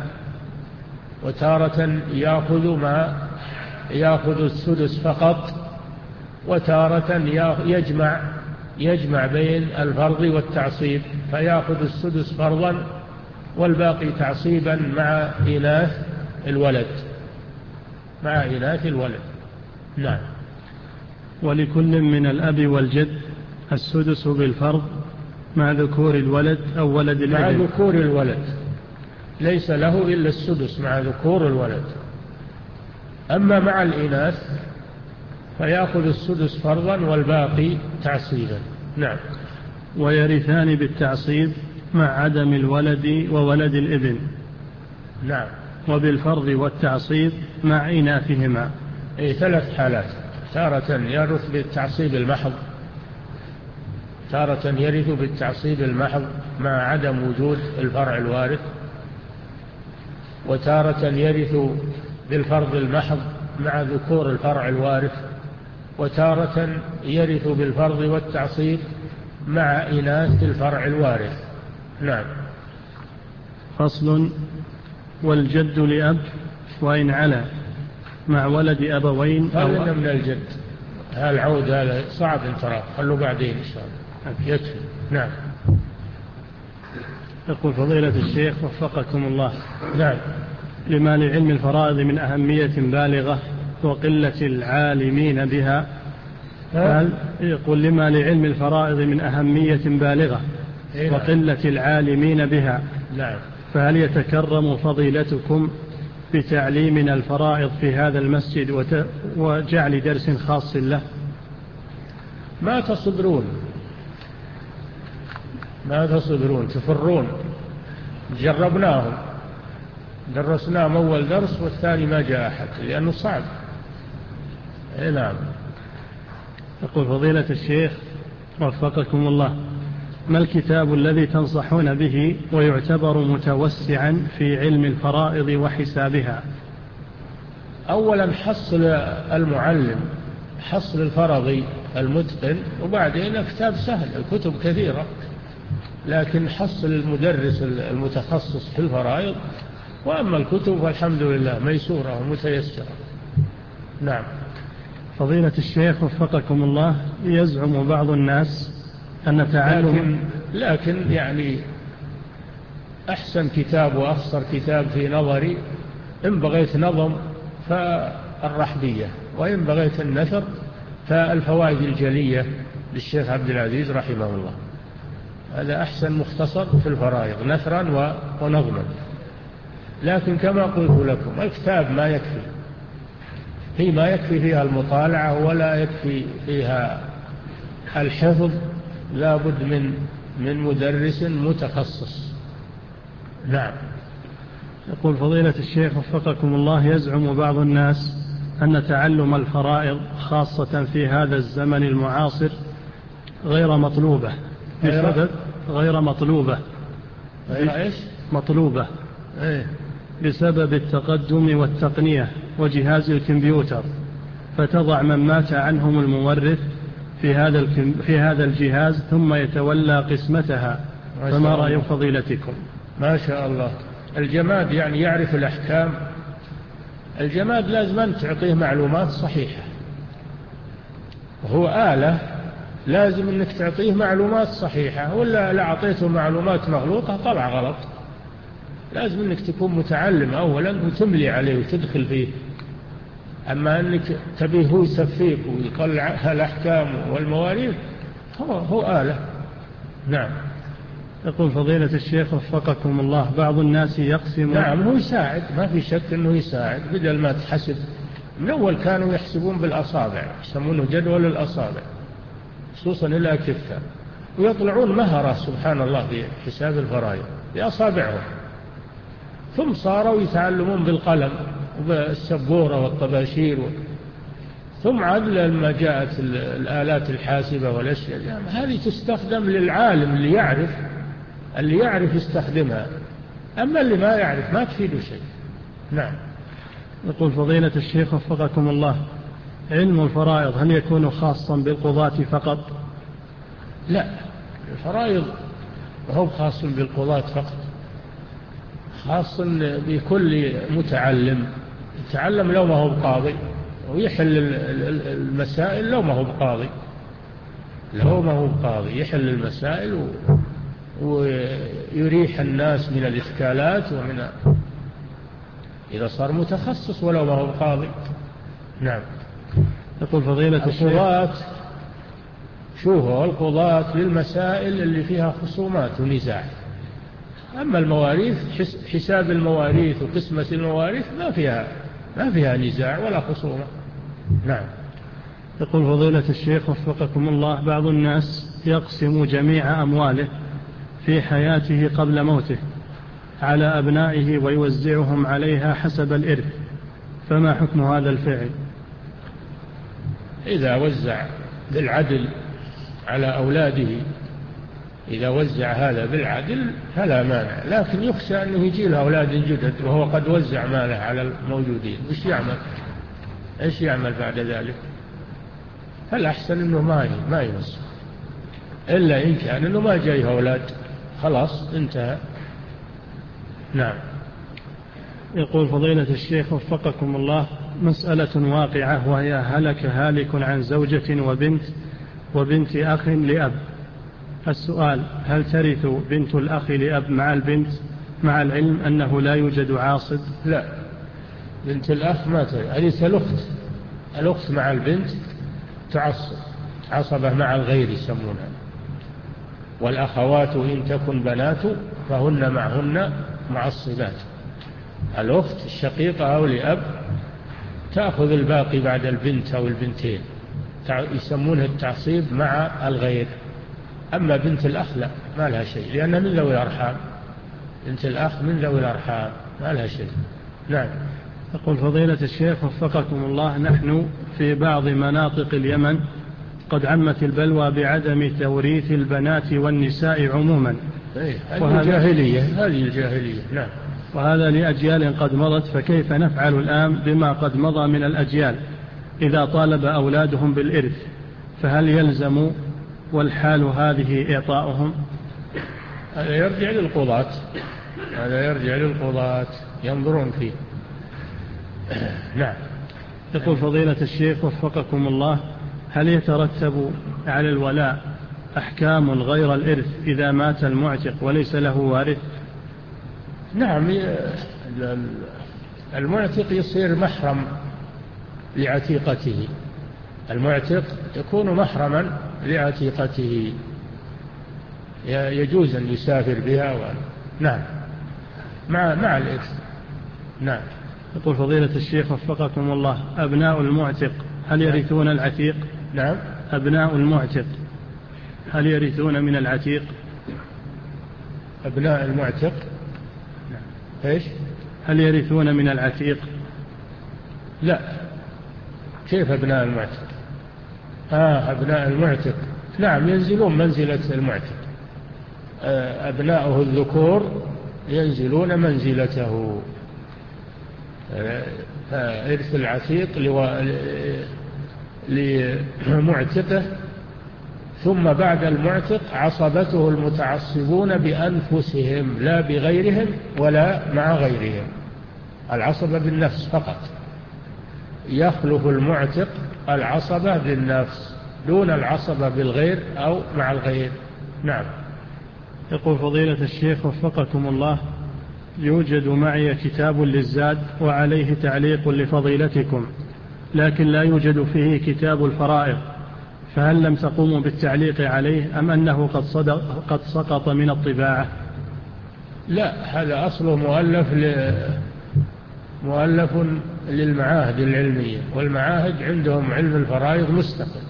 وتارة يأخذ ما يأخذ السدس فقط، وتارة يجمع يجمع بين الفرض والتعصيب فيأخذ السدس فرضا والباقي تعصيبا مع إناث الولد مع إناث الولد. نعم. ولكل من الأب والجد السدس بالفرض مع ذكور الولد أو ولد الابن. مع ذكور الولد ليس له إلا السدس مع ذكور الولد. أما مع الإناث فيأخذ السدس فرضا والباقي تعصيبا. نعم. ويرثان بالتعصيب مع عدم الولد وولد الابن. نعم. وبالفرض والتعصيب مع إناثهما. أي ثلاث حالات، تارة يرث بالتعصيب المحض، تارة يرث بالتعصيب المحض مع عدم وجود الفرع الوارث، وتارة يرث بالفرض المحض مع ذكور الفرع الوارث، وتارة يرث بالفرض والتعصيب مع إناث الفرع الوارث. نعم. فصل. والجد لأب وإن علا مع ولد أبوين أو خلنا من الجد، هالعود هذا صعب انتراه، خلوا بعدين إن شاء الله يكفي. نعم. يقول فضيلة الشيخ وفقكم الله. نعم. لما لعلم الفرائض من أهمية بالغة وقلة العالمين بها، فهل يقول لما لعلم الفرائض من أهمية بالغة وقلة العالمين بها، نعم، فهل يتكرم فضيلتكم بتعليمنا الفرائض في هذا المسجد وجعل درس خاص له؟ ما تصبرون ما تصبرون تفرون. جربناهم، درسناهم أول درس والثاني ما جاء أحد لأنه صعب. نعم. يقول فضيلة الشيخ وفقكم الله، ما الكتاب الذي تنصحون به ويعتبر متوسعا في علم الفرائض وحسابها؟ أولا حصل المعلم، حصل الفرضي المتقن، وبعدين كتاب سهل، الكتب كثيرة، لكن حصل المدرس المتخصص في الفرائض. وأما الكتب فالحمد لله ميسورة ومتيسرة. نعم. فضيلة الشيخ وفقكم الله، يزعم بعض الناس أن تعلم لكن, لكن يعني أحسن كتاب وأخصر كتاب في نظري إن بغيت نظم فالرحبية، وإن بغيت النثر فالفوائد الجلية للشيخ عبد العزيز رحمه الله. هذا أحسن مختصر في الفرائض نثرا ونظما. لكن كما قلت لكم الكتاب ما يكفي، هي ما يكفي فيها المطالعة ولا يكفي فيها الحفظ، لا بد من من مدرس متخصص. نعم. يقول فضيلة الشيخ وفقكم الله: يزعم بعض الناس أن تعلم الفرائض خاصة في هذا الزمن المعاصر غير مطلوبة بسبب غير مطلوبة غير إيش؟ مطلوبة إيه؟ بسبب التقدم والتقنية وجهاز الكمبيوتر، فتضع من مات عنهم المورث في هذا في هذا الجهاز ثم يتولى قسمتها، فما رأي فضيلتكم؟ ما شاء الله. الجماد يعني يعرف الأحكام. الجماد لازم أن تعطيه معلومات صحيحة، وهو آلة لازم أنك تعطيه معلومات صحيحة، ولا لا أعطيته معلومات مغلوطة طلع غلط. لازم أنك تكون متعلم أولا وتملي عليه وتدخل فيه. أما أنك تبيه هو يسفيك ويطلع الأحكام والمواريث، هو, هو آلة. نعم. يقول فضيلة الشيخ وفقكم الله: بعض الناس يقسم. نعم، هو يساعد، ما في شك أنه يساعد، بدل ما تحسب. من أول كانوا يحسبون بالأصابع، يسمونه جدول الأصابع، خصوصا الأكفة، ويطلعون مهرة سبحان الله في حساب الفرائض بأصابعهم. ثم صاروا يتعلمون بالقلم وبالسبورة والطباشير، ثم عاد لما جاءت الآلات الحاسبة والأشياء يعني هذه تستخدم للعالم اللي يعرف اللي يعرف يستخدمها، أما اللي ما يعرف ما تفيده شيء. نعم. يقول فضيلة الشيخ وفقكم الله: علم الفرائض هل يكون خاصا بالقضاة فقط؟ لا، الفرائض هو خاص بالقضاة فقط، خاص بكل متعلم يتعلم لو ما هو بقاضي، ويحل المسائل لو ما هو بقاضي، لو ما هو بقاضي يحل المسائل ويريح الناس من الإشكالات ومن إذا صار متخصص ولو ما هو بقاضي. نعم. يقول فضيلة الشيخ: القضاة شوفوا القضاة للمسائل اللي فيها خصومات ونزاع، أما المواريث حساب المواريث وقسمة المواريث ما فيها ما فيها نزاع ولا خصومة. نعم. يقول فضيلة الشيخ وفقكم الله: بعض الناس يقسم جميع أمواله في حياته قبل موته على أبنائه ويوزعهم عليها حسب الإرث، فما حكم هذا الفعل؟ إذا وزع بالعدل على أولاده، إذا وزع هذا بالعدل فلا مانع، لكن يخشى أنه يجي له أولاد جدد وهو قد وزع ماله على الموجودين، وش يعمل؟ إيش يعمل بعد ذلك؟ فالأحسن أنه ما ما يوزع، إلا إن كان أنه ما جايه أولاد، خلاص انتهى. نعم. يقول فضيلة الشيخ وفقكم الله: مسألة واقعة، وهي هلك هالك عن زوجة وبنت وبنت أخ لأب. السؤال: هل ترث بنت الأخ لأب مع البنت مع العلم أنه لا يوجد عاصب؟ لا، بنت الأخ ما ترث، هذه الأخت. الأخت مع البنت تعصب، عصبة مع الغير يسمونها. والأخوات إن تكن بنات فهن معهن معصبات. الأخت الشقيقة أو لأب تأخذ الباقي بعد البنت أو البنتين، يسمونها التعصيب مع الغير. أما بنت الأخ لا، ما لها شيء، لأنها من ذوي الأرحام. بنت الأخ من ذوي الأرحام، ما لها شيء. نعم. يقول فضيلة الشيخ وفقكم الله: نحن في بعض مناطق اليمن قد عمت البلوى بعدم توريث البنات والنساء عموما. هذه الجاهلية، هذه الجاهلية. نعم. وهذا لأجيال قد مضت، فكيف نفعل الآن بما قد مضى من الأجيال إذا طالب أولادهم بالإرث؟ فهل يلزم والحال هذه إعطاؤهم؟ هذا يرجع للقضاة، هذا يرجع للقضاة ينظرون فيه. نعم. يقول فضيلة الشيخ وفقكم الله: هل يترتب على الولاء أحكام غير الإرث إذا مات المعتق وليس له وارث؟ نعم، المعتق يصير محرم لعتيقته، المعتق يكون محرما لعتيقته، يجوز أن يسافر بها و... نعم مع مع الإثم. نعم. يقول فضيلة الشيخ وفقكم الله، أبناء المعتق هل يرثون العتيق؟ نعم. أبناء المعتق هل يرثون من العتيق؟ أبناء المعتق نعم. إيش؟ هل يرثون من العتيق؟ لا. كيف أبناء المعتق؟ آه أبناء المعتق نعم ينزلون منزلة المعتق، أبناؤه الذكور ينزلون منزلته. إرث العتيق لمعتقه، ثم بعد المعتق عصبته المتعصبون بأنفسهم لا بغيرهم ولا مع غيرهم، العصبة بالنفس فقط، يخلف المعتق العصبة بالنفس دون العصبة بالغير أو مع الغير. نعم. يقول فضيلة الشيخ وفقكم الله، يوجد معي كتاب للزاد وعليه تعليق لفضيلتكم، لكن لا يوجد فيه كتاب الفرائض، فهل لم تقوموا بالتعليق عليه أم أنه قد, صدق قد سقط من الطباعة؟ لا، هذا أصله مؤلف ل... مؤلف للمعاهد العلمية، والمعاهد عندهم علم الفرائض مستقل،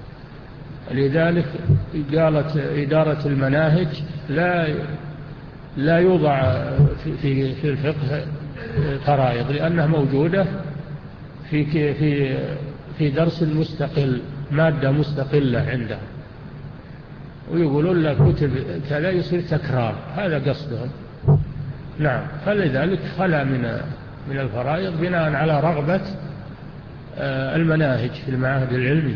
لذلك قالت إدارة المناهج لا لا يوضع في في الفقه فرائض، لأنها موجودة في في في درس مستقل، مادة مستقلة عندهم، ويقولون لك كتب كذا يصير تكرار، هذا قصدهم. نعم. فلذلك خلا من من الفرائض بناء على رغبة المناهج في المعاهد العلمية،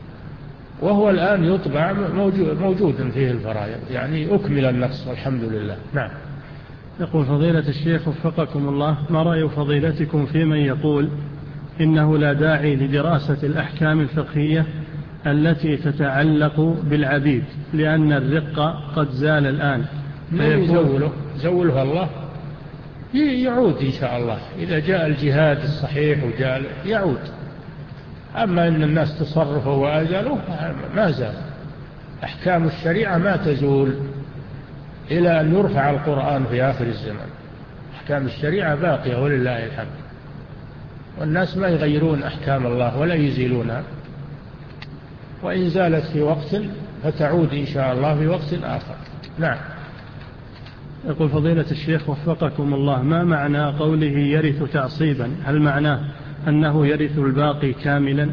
وهو الآن يطبع موجود موجود فيه الفرائض، يعني أكمل النقص والحمد لله. نعم. يقول فضيلة الشيخ وفقكم الله، ما رأي فضيلتكم في من يقول إنه لا داعي لدراسة الأحكام الفقهية التي تتعلق بالعبيد لأن الرق قد زال الآن؟ من يزوله؟ زوله الله، يعود إن شاء الله إذا جاء الجهاد الصحيح وجاء يعود. أما إن الناس تصرفوا وأزالوه ما زال، أحكام الشريعة ما تزول إلى أن يرفع القرآن في آخر الزمان، أحكام الشريعة باقية ولله الحمد، والناس ما يغيرون أحكام الله ولا يزيلونها، وإن زالت في وقت فتعود إن شاء الله في وقت آخر. نعم. يقول فضيلة الشيخ وفقكم الله، ما معنى قوله يرث تعصيبا؟ هل معناه أنه يرث الباقي كاملا؟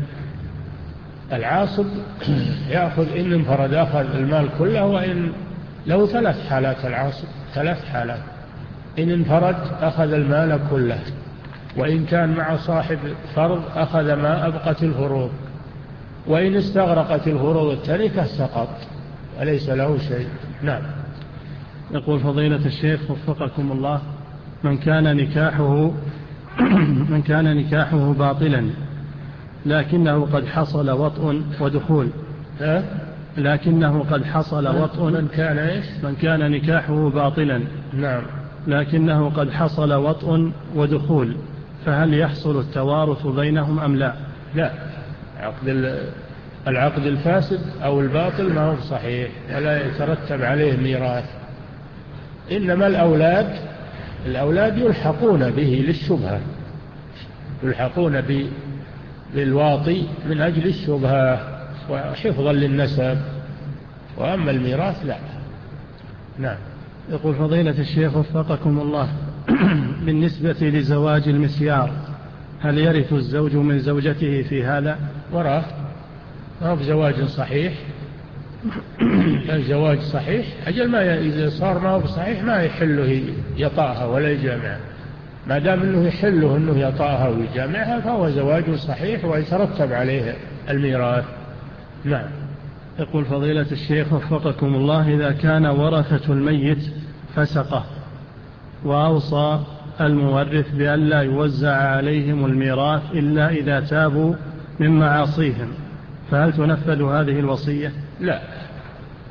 العاصب يأخذ إن انفرد أخذ المال كله، وإن له ثلاث حالات العاصب، ثلاث حالات: إن انفرد أخذ المال كله، وإن كان مع صاحب فرض أخذ ما أبقت الفروض، وإن استغرقت الفروض التركة سقط وليس له شيء. نعم. يقول فضيلة الشيخ وفقكم الله، من كان نكاحه من كان نكاحه باطلا لكنه قد حصل وطء ودخول أه؟ لكنه قد حصل وطء من كان إيش؟ من كان نكاحه باطلا نعم، لكنه قد حصل وطء ودخول، فهل يحصل التوارث بينهم أم لا؟ لا، عقد العقد الفاسد أو الباطل ما هو صحيح ولا يترتب عليه ميراث، إنما الأولاد الأولاد يلحقون به للشبهة، يلحقون بالواطي من أجل الشبهة وحفظا للنسب، وأما الميراث لا. نعم. يقول فضيلة الشيخ وفقكم الله، بالنسبة لزواج المسيار هل يرث الزوج من زوجته في هذا؟ وراه ما هو بزواج صحيح، كان زواج صحيح أجل ما إذا صار ما هو بصحيح ما يحله يطاها ولا يجامعها، ما دام أنه يحله أنه يطاها ويجامعها فهو زواج صحيح ويترتب عليه الميراث. نعم. يقول فضيلة الشيخ وفقكم الله، إذا كان ورثة الميت فسقه وأوصى المورث بأن لا يوزع عليهم الميراث إلا إذا تابوا من معاصيهم، فهل تنفذ هذه الوصية؟ لا،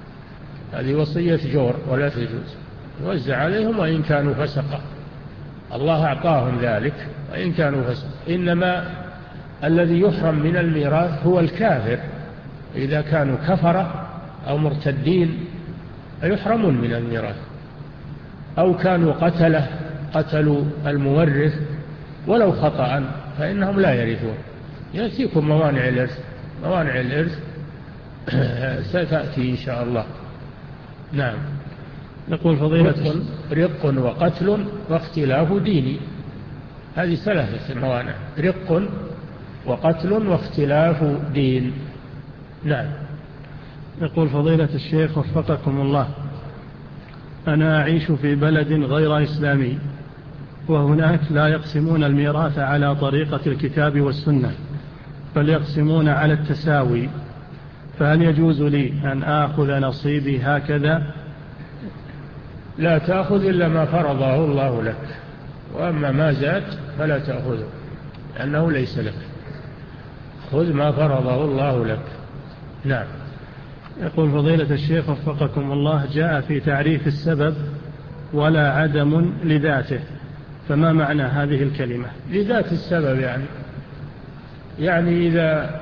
هذه وصية جور ولا تجوز، يوزع عليهم وإن كانوا فسقة، الله أعطاهم ذلك وإن كانوا فسق. إنما الذي يحرم من الميراث هو الكافر، إذا كانوا كفرة أو مرتدين يحرمون من الميراث، أو كانوا قتله قتلوا المورث ولو خطأ فإنهم لا يرثون. يأتيكم موانع الإرث، موانع الإرث ستأتي إن شاء الله. نعم. يقول فضيلة رق, رق وقتل واختلاف ديني، هذه ثلاثة موانع: رق وقتل واختلاف دين. نعم. يقول فضيلة الشيخ وفقكم الله: أنا أعيش في بلد غير إسلامي، وهناك لا يقسمون الميراث على طريقة الكتاب والسنة، بل يقسمون على التساوي، فهل يجوز لي أن آخذ نصيبي هكذا؟ لا تأخذ إلا ما فرضه الله لك، وأما ما زاد فلا تأخذه لأنه ليس لك، خذ ما فرضه الله لك. نعم. يقول فضيلة الشيخ وفقكم الله: جاء في تعريف السبب ولا عدم لذاته، فما معنى هذه الكلمة؟ لذات السبب يعني يعني إذا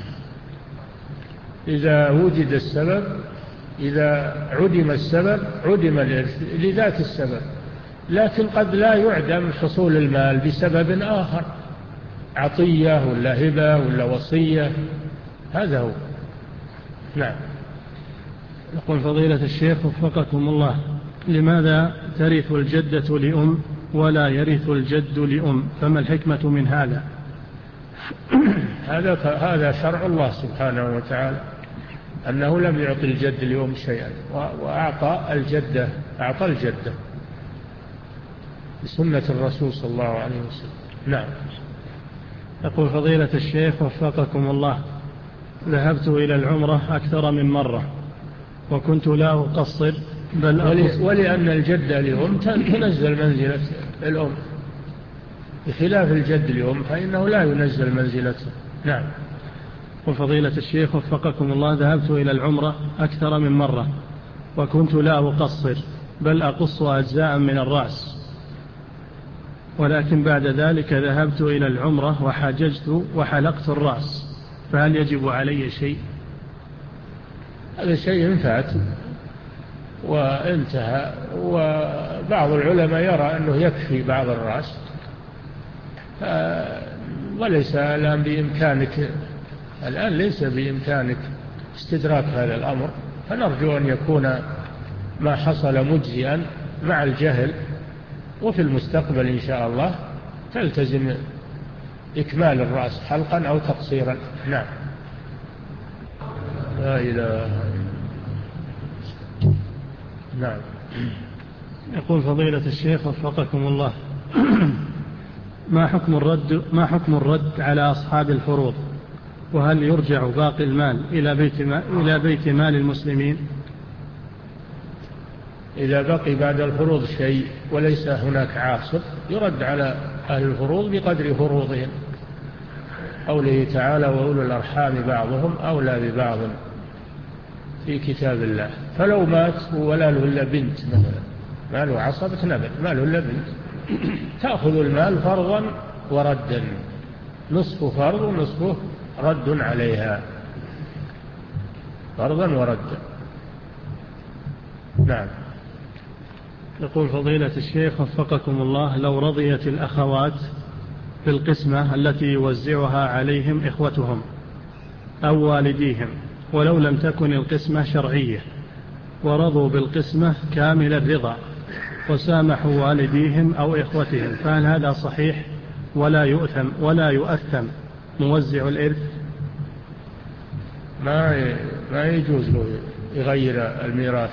إذا وجد السبب، إذا عدم السبب عدم الإرث لذات السبب، لكن قد لا يعدم حصول المال بسبب آخر، عطية ولا هبة ولا وصية، هذا هو. نعم. يقول فضيلة الشيخ وفقكم الله: لماذا ترث الجدة لأم ولا يرث الجد لأم؟ فما الحكمة من هذا؟ هذا هذا شرع الله سبحانه وتعالى، أنه لم يعطي الجد لأم شيئا، وأعطى الجدة أعطى الجدة بسنة الرسول صلى الله عليه وسلم. نعم. يقول فضيلة الشيخ وفقكم الله: ذهبت إلى العمرة أكثر من مرة وكنت لا أقصر بل أقصر، ولأن الجد لأم تنزل منزلة الأم، بخلاف الجد لأم فإنه لا ينزل منزلته. نعم. وفضيلة الشيخ وفقكم الله: ذهبت إلى العمرة أكثر من مرة وكنت لا أقصر بل أقص أجزاء من الرأس، ولكن بعد ذلك ذهبت إلى العمرة وحججت وحلقت الرأس، فهل يجب علي شيء؟ هذا شيء فات وانتهى، وبعض العلماء يرى أنه يكفي بعض الرأس، وليس الآن بإمكانك الآن ليس بإمكانك استدراك هذا الأمر، فنرجو أن يكون ما حصل مجزئا مع الجهل، وفي المستقبل إن شاء الله تلتزم إكمال الرأس حلقا أو تقصيرا. نعم. لا إله. نعم. يقول فضيلة الشيخ وفقكم الله: ما حكم الرد ما حكم الرد على أصحاب الفروض؟ وهل يرجع باقي المال إلى بيت مال إلى بيت مال المسلمين؟ إذا بقي بعد الفروض شيء وليس هناك عاصر يرد على أهل الفروض بقدر فروضهم، قوله تعالى: وأولو الأرحام بعضهم أولى ببعض في كتاب الله. فلو مات ولا له إلا بنت مثلا، ما له عصبة نبت، ما له إلا بنت، تأخذ المال فرضا وردا، نصفه فرض ونصفه رد عليها، فرضا وردا. نعم. يقول فضيلة الشيخ وفقكم الله: لو رضيت الأخوات بالقسمة التي يوزعها عليهم إخوتهم أو والديهم، ولو لم تكن القسمة شرعية، ورضوا بالقسمة كامل الرضا وسامحوا والديهم أو إخوتهم، فهل هذا صحيح ولا يؤثم ولا يؤثم موزع الإرث؟ ما ما يجوز له يغير الميراث،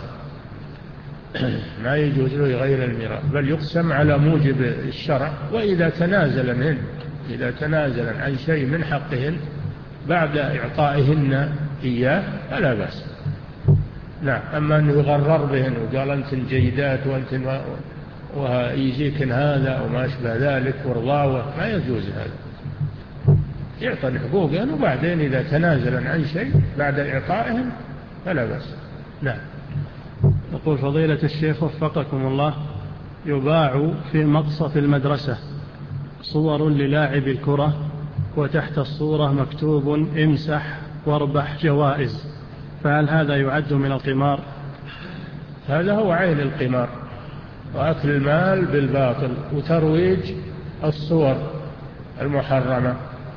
ما يجوز له يغير الميراث، بل يقسم على موجب الشرع. وإذا تنازل منه إذا تنازل عن شيء من حقهن بعد إعطائهن إياه فلا بأس. نعم. أما أنه يغرر بهن وقال أنت جيدات وأنت ويجيكن هذا وما أشبه ذلك ورضاوة، ما يجوز هذا. يعطى حقوقهن وبعدين إذا تنازل عن شيء بعد إعطائهن فلا بأس. نعم. يقول فضيلة الشيخ وفقكم الله: يباع في مقصف المدرسة صور للاعب الكرة، وتحت الصورة مكتوب امسح واربح جوائز، فهل هذا يعد من القمار؟ هذا هو عين القمار، وأكل المال بالباطل، وترويج الصور المحرمة،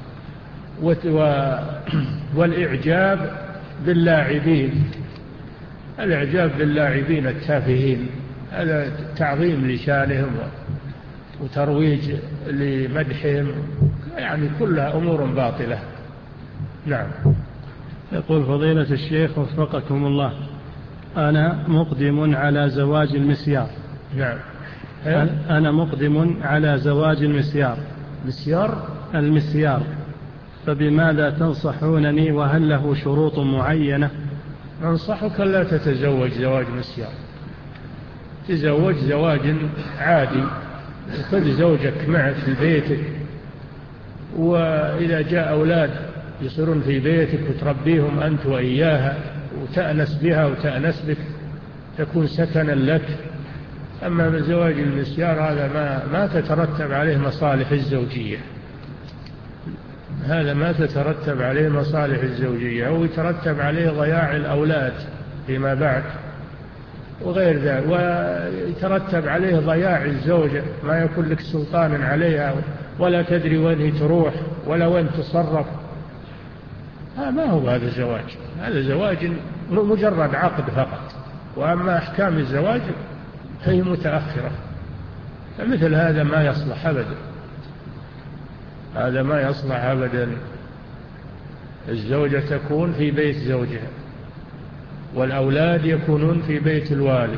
والإعجاب باللاعبين، الإعجاب باللاعبين التافهين، هذا تعظيم لشانهم وترويج لمدحهم، يعني كلها أمور باطلة. نعم. يقول فضيلة الشيخ وفقكم الله، أنا مقدم على زواج المسيار. نعم. أنا مقدم على زواج المسيار. مسيار؟ المسيار، فبماذا تنصحونني، وهل له شروط معينة؟ أنصحك لا تتزوج زواج مسيار، تزوج زواج عادي، خذ زوجك معك في بيتك، وإذا جاء أولاد يصيرون في بيتك وتربيهم أنت وإياها وتأنس بها وتأنس بك، تكون سكنا لك. أما بزواج المسيار هذا ما, ما تترتب عليه مصالح الزوجية، هذا ما تترتب عليه مصالح الزوجية، أو يترتب عليه ضياع الأولاد فيما بعد وغير ذلك، ويترتب عليه ضياع الزوجة، ما يكون لك سلطان عليها ولا تدري وين تروح ولا وين تصرف. ما هو هذا زواج، هذا زواج مجرد عقد فقط، وأما أحكام الزواج هي متأخرة، فمثل هذا ما يصلح أبدا، هذا ما يصلح أبدا. الزوجة تكون في بيت زوجها، والأولاد يكونون في بيت الوالد،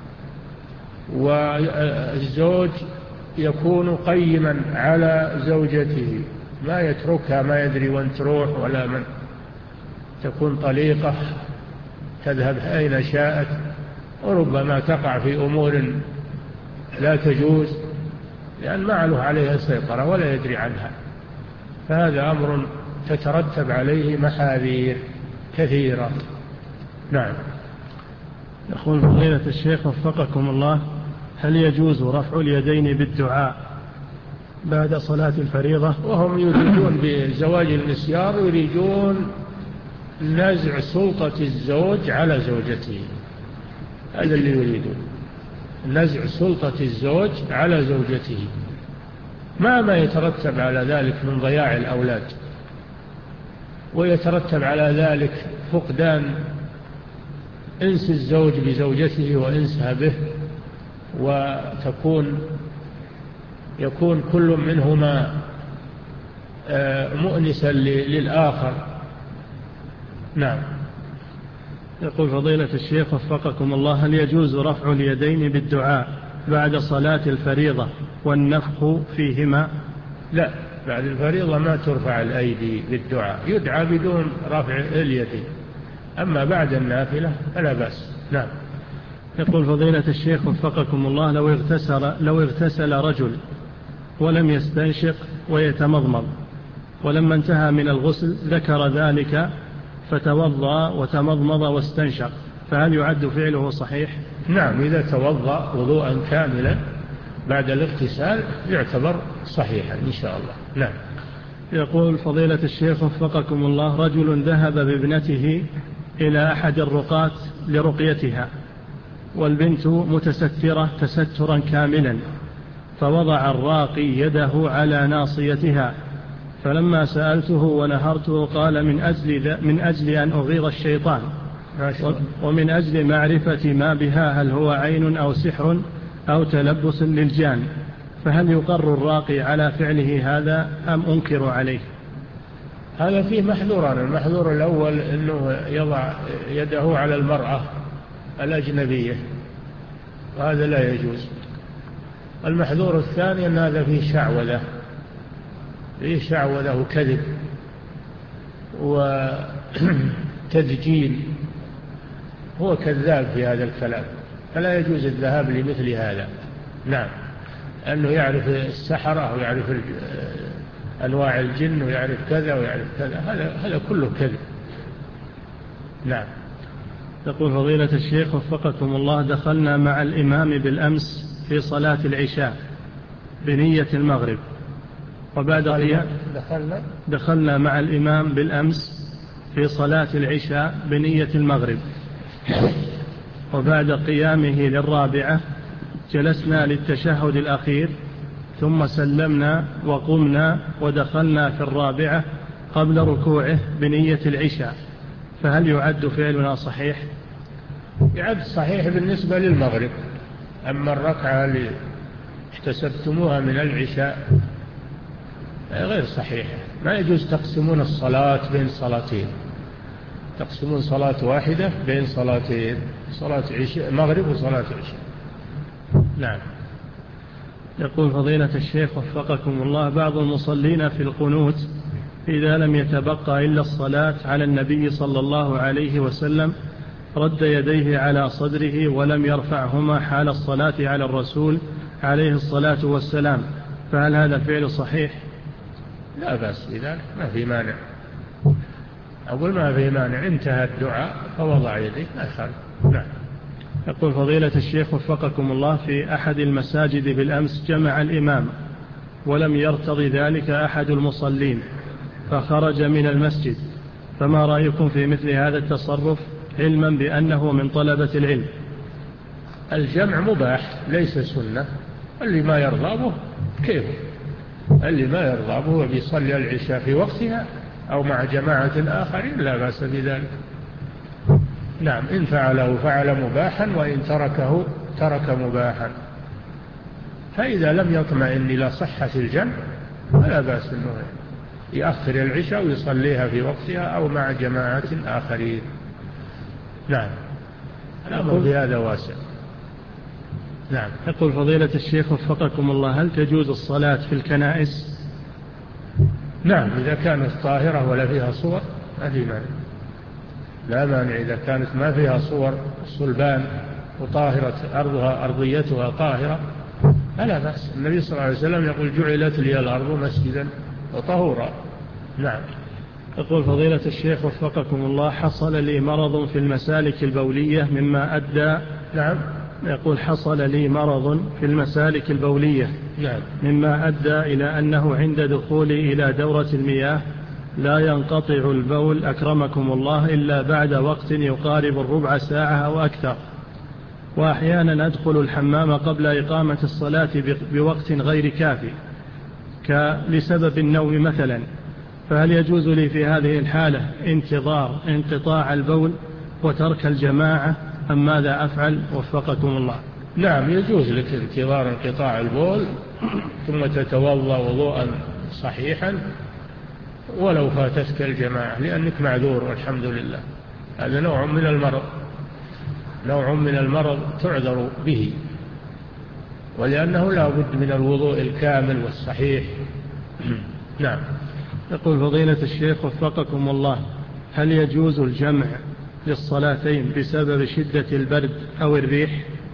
والزوج يكون قيما على زوجته، ما يتركها ما يدري وين تروح ولا من، تكون طليقة تذهب أين شاءت، وربما تقع في أمور لا تجوز لأن ما له عليها سيطرة ولا يدري عنها، فهذا أمر تترتب عليه محاذير كثيرة. نعم. يقول فضيلة الشيخ وفقكم الله، هل يجوز رفع اليدين بالدعاء بعد صلاة الفريضة؟ وهم يريدون بزواج المسيار يريدون نزع سلطة الزوج على زوجته، هذا اللي يريدون، نزع سلطة الزوج على زوجته، ما ما يترتب على ذلك من ضياع الأولاد، ويترتب على ذلك فقدان انس الزوج بزوجته وانسها به، وتكون يكون كل منهما مؤنسا للآخر. نعم. يقول فضيلة الشيخ وفقكم الله، هل يجوز رفع اليدين بالدعاء بعد صلاة الفريضة والنفخ فيهما؟ لا، بعد الفريضة ما ترفع الأيدي بالدعاء، يدعى بدون رفع اليدين، أما بعد النافلة فلا بأس. نعم. يقول فضيلة الشيخ وفقكم الله، لو اغتسل, لو اغتسل رجل ولم يستنشق ويتمضمض، ولما انتهى من الغسل ذكر ذلك فتوضأ وتمضمض واستنشق، فهل يعد فعله صحيح؟ نعم، إذا توضأ وضوءا كاملا بعد الاغتسال يعتبر صحيحا إن شاء الله. نعم. يقول فضيلة الشيخ وفقكم الله، رجل ذهب بابنته إلى أحد الرقاة لرقيتها، والبنت متسترة تسترا كاملا، فوضع الراقي يده على ناصيتها، فلما سألته ونهرته قال من أجل, من أجل أن أغيظ الشيطان ومن أجل معرفة ما بها، هل هو عين أو سحر أو تلبس للجان، فهل يقر الراقي على فعله هذا أم أنكر عليه؟ هذا فيه محذوران، المحذور الأول أنه يضع يده على المرأة الأجنبية، وهذا لا يجوز. المحذور الثاني أن هذا فيه شعوذة، فيه شعوذة وكذب وتدجيل، هو كذاب في هذا الكلام، فلا يجوز الذهاب لمثل هذا. نعم. أنه يعرف السحرة ويعرف أنواع الجن ويعرف كذا ويعرف كذا، هذا هذا كله كذب. نعم. يقول فضيلة الشيخ وفقكم الله، دخلنا مع الإمام بالأمس في صلاة العشاء بنية المغرب، وبعد قيام دخلنا, دخلنا مع الإمام بالأمس في صلاة العشاء بنية المغرب، وبعد قيامه للرابعة جلسنا للتشهد الأخير ثم سلمنا وقمنا ودخلنا في الرابعة قبل ركوعه بنية العشاء، فهل يعد فعلنا صحيح؟ يعد صحيح بالنسبة للمغرب، أما الركعة اللي احتسبتموها من العشاء غير صحيحة. ما يجوز تقسمون الصلاة بين صلاتين، تقسمون صلاة واحدة بين صلاتين، صلاة عشاء مغرب وصلاة عشاء. نعم. يقول فضيلة الشيخ وفقكم الله، بعض المصلين في القنوت إذا لم يتبقى إلا الصلاة على النبي صلى الله عليه وسلم رد يديه على صدره ولم يرفعهما حال الصلاة على الرسول عليه الصلاة والسلام، فهل هذا الفعل صحيح؟ لا بأس بذلك، ما في مانع. أقول ما في مانع، انتهى الدعاء فوضع يديه ما يخالف. نعم. يقول فضيلة الشيخ وفقكم الله، في أحد المساجد بالأمس جمع الإمام ولم يرتضي ذلك أحد المصلين فخرج من المسجد، فما رأيكم في مثل هذا التصرف علما بأنه من طلبة العلم؟ الجمع مباح ليس سنة، اللي ما يرضى به كيف، اللي ما يرضى به بيصلي العشاء في وقتها أو مع جماعة آخرين لا بأس بذلك. نعم، إن فعله فعل مباحا، وإن تركه ترك مباحا. فإذا لم يطمئن إلى صحة الجمع فلا بأس أنه يأخر العشاء ويصليها في وقتها أو مع جماعة آخرين. نعم، الأمر في هذا واسع. نعم. يقول فضيلة الشيخ وفقكم الله، هل تجوز الصلاة في الكنائس؟ نعم، إذا كانت طاهرة ولا فيها صور ما في مانع، لا مانع إذا كانت ما فيها صور صلبان وطاهرة أرضها أرضيتها طاهرة فلا بأس. النبي صلى الله عليه وسلم يقول جعلت لي الأرض مسجدا وطهورا. نعم. يقول فضيلة الشيخ وفقكم الله، حصل لي مرض في المسالك البولية مما أدى نعم يقول حصل لي مرض في المسالك البولية نعم. مما أدى إلى أنه عند دخولي إلى دورة المياه لا ينقطع البول أكرمكم الله إلا بعد وقت يقارب الربع ساعة أو أكثر، وأحيانا أدخل الحمام قبل إقامة الصلاة بوقت غير كافي لسبب النوم مثلا، فهل يجوز لي في هذه الحالة انتظار انقطاع البول وترك الجماعة أم ماذا أفعل وفقكم الله؟ نعم، يجوز لك انتظار انقطاع البول ثم تتوضأ وضوءا صحيحا ولو فاتتك الجماعة لأنك معذور والحمد لله. هذا نوع من المرض، نوع من المرض تعذر به، ولأنه لا بد من الوضوء الكامل والصحيح. نعم. يقول فضيلة الشيخ وفقكم الله، هل يجوز الجمع للصلاتين بسبب شدة البرد أو الريح؟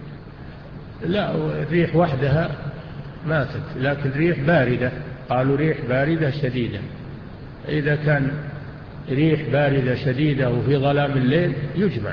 لا، الريح وحدها ماتت، لكن ريح باردة، قالوا ريح باردة شديدة. إذا كان ريح باردة شديدة وفي ظلام الليل يجمع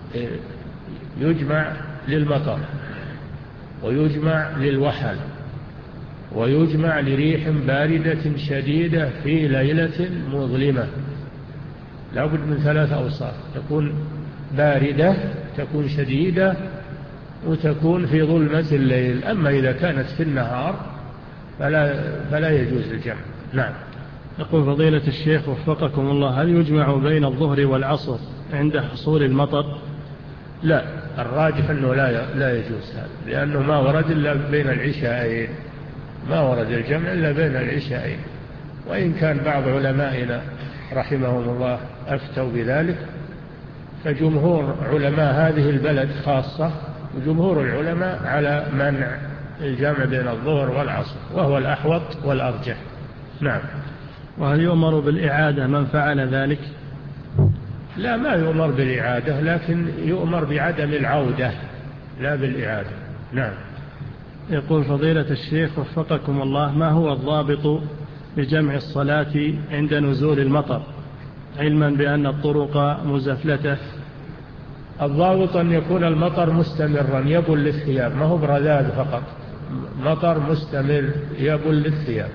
يجمع للمطر ويجمع للوحل ويجمع لريح باردة شديدة في ليلة مظلمة. لا بد من ثلاث أوصاف، تكون باردة، تكون شديدة، وتكون في ظلمة الليل. أما إذا كانت في النهار فلا, فلا يجوز الجمع. نعم. يقول فضيلة الشيخ وفقكم الله، هل يجمع بين الظهر والعصر عند حصول المطر؟ لا، الراجح أنه لا لا يجوز هذا، لأنه ما ورد إلا بين العشاءين، ما ورد الجمع إلا بين العشاءين. وإن كان بعض علمائنا رحمهم الله أفتوا بذلك، فجمهور علماء هذه البلد خاصة وجمهور العلماء على منع الجمع بين الظهر والعصر، وهو الأحوط والأرجح. نعم. وهل يؤمر بالإعادة من فعل ذلك؟ لا، ما يؤمر بالإعادة، لكن يؤمر بعدم العودة لا بالإعادة. نعم. يقول فضيلة الشيخ وفقكم الله، ما هو الضابط لجمع الصلاة عند نزول المطر علما بأن الطرق مزفلتة؟ الضابط أن يكون المطر مستمرا يبل للثياب، ما هو برذاذ فقط، مطر مستمر يبل للثياب.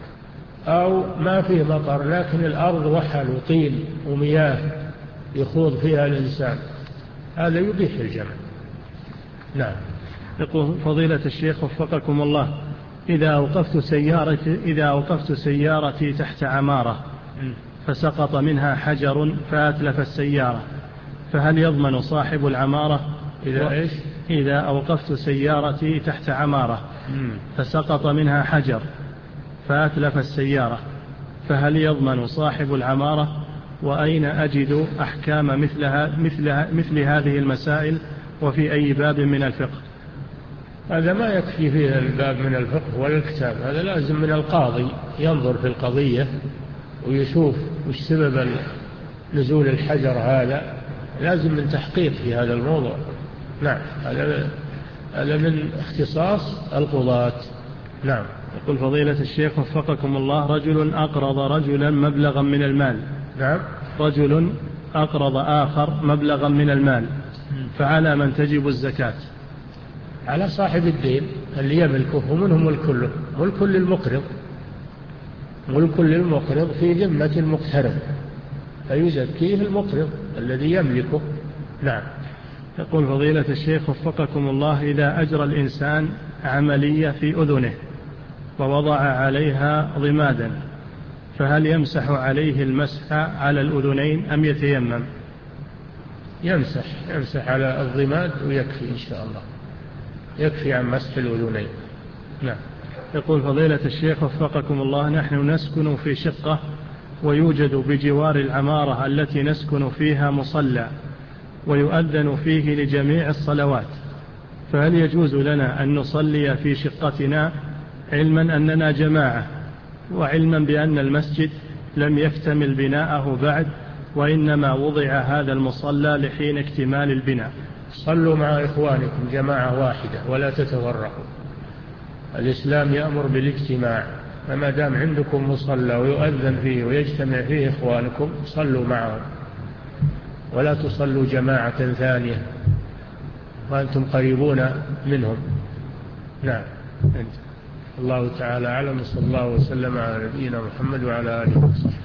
أو ما فيه مطر لكن الأرض وحل وطين ومياه يخوض فيها الإنسان، هذا يبيح الجمع. نعم. يقول فضيلة الشيخ وفقكم الله، إذا أوقفت سيارتي, إذا أوقفت سيارتي تحت عمارة فسقط منها حجر فأتلف السيارة، فهل يضمن صاحب العمارة؟ إذا إيش؟ إذا أوقفت سيارتي تحت عمارة فسقط منها حجر فأتلف السيارة، فهل يضمن صاحب العمارة؟ وأين أجد أحكام مثلها مثل, مثل هذه المسائل وفي أي باب من الفقه؟ هذا ما يكفي فيه الباب من الفقه ولا الكتاب، هذا لازم من القاضي ينظر في القضية ويشوف وش سبب نزول الحجر، هذا لازم من تحقيق في هذا الموضوع. نعم، هذا هذا من اختصاص القضاة. نعم. يقول فضيلة الشيخ وفقكم الله، رجل أقرض رجلا مبلغا من المال. نعم. رجل أقرض آخر مبلغا من المال، فعلى من تجب الزكاة؟ على صاحب الدين اللي يملكه، ومنهم ملك له، ملك للمقرض، ملك للمقرض في ذمة المقترض، فيزكيه المقرض الذي يملكه. نعم. يقول فضيلة الشيخ وفقكم الله، إذا أجرى الإنسان عملية في أذنه ووضع عليها ضمادا، فهل يمسح عليه المسح على الأذنين أم يتيمم؟ يمسح يمسح على الضماد ويكفي إن شاء الله، يكفي عن مسح الأذنين. نعم. يقول فضيلة الشيخ وفقكم الله، نحن نسكن في شقة ويوجد بجوار العمارة التي نسكن فيها مصلى ويؤذن فيه لجميع الصلوات، فهل يجوز لنا أن نصلي في شقتنا علما أننا جماعة، وعلما بأن المسجد لم يكتمل بناءه بعد وإنما وضع هذا المصلى لحين اكتمال البناء؟ صلوا مع إخوانكم جماعة واحدة ولا تتفرقوا، الإسلام يأمر بالاجتماع، فما دام عندكم مصلى ويؤذن فيه ويجتمع فيه إخوانكم صلوا معهم، ولا تصلوا جماعة ثانية وأنتم قريبون منهم. نعم. الله تعالى أعلم، صلى الله وسلم على نبينا محمد وعلى آله وصحبه.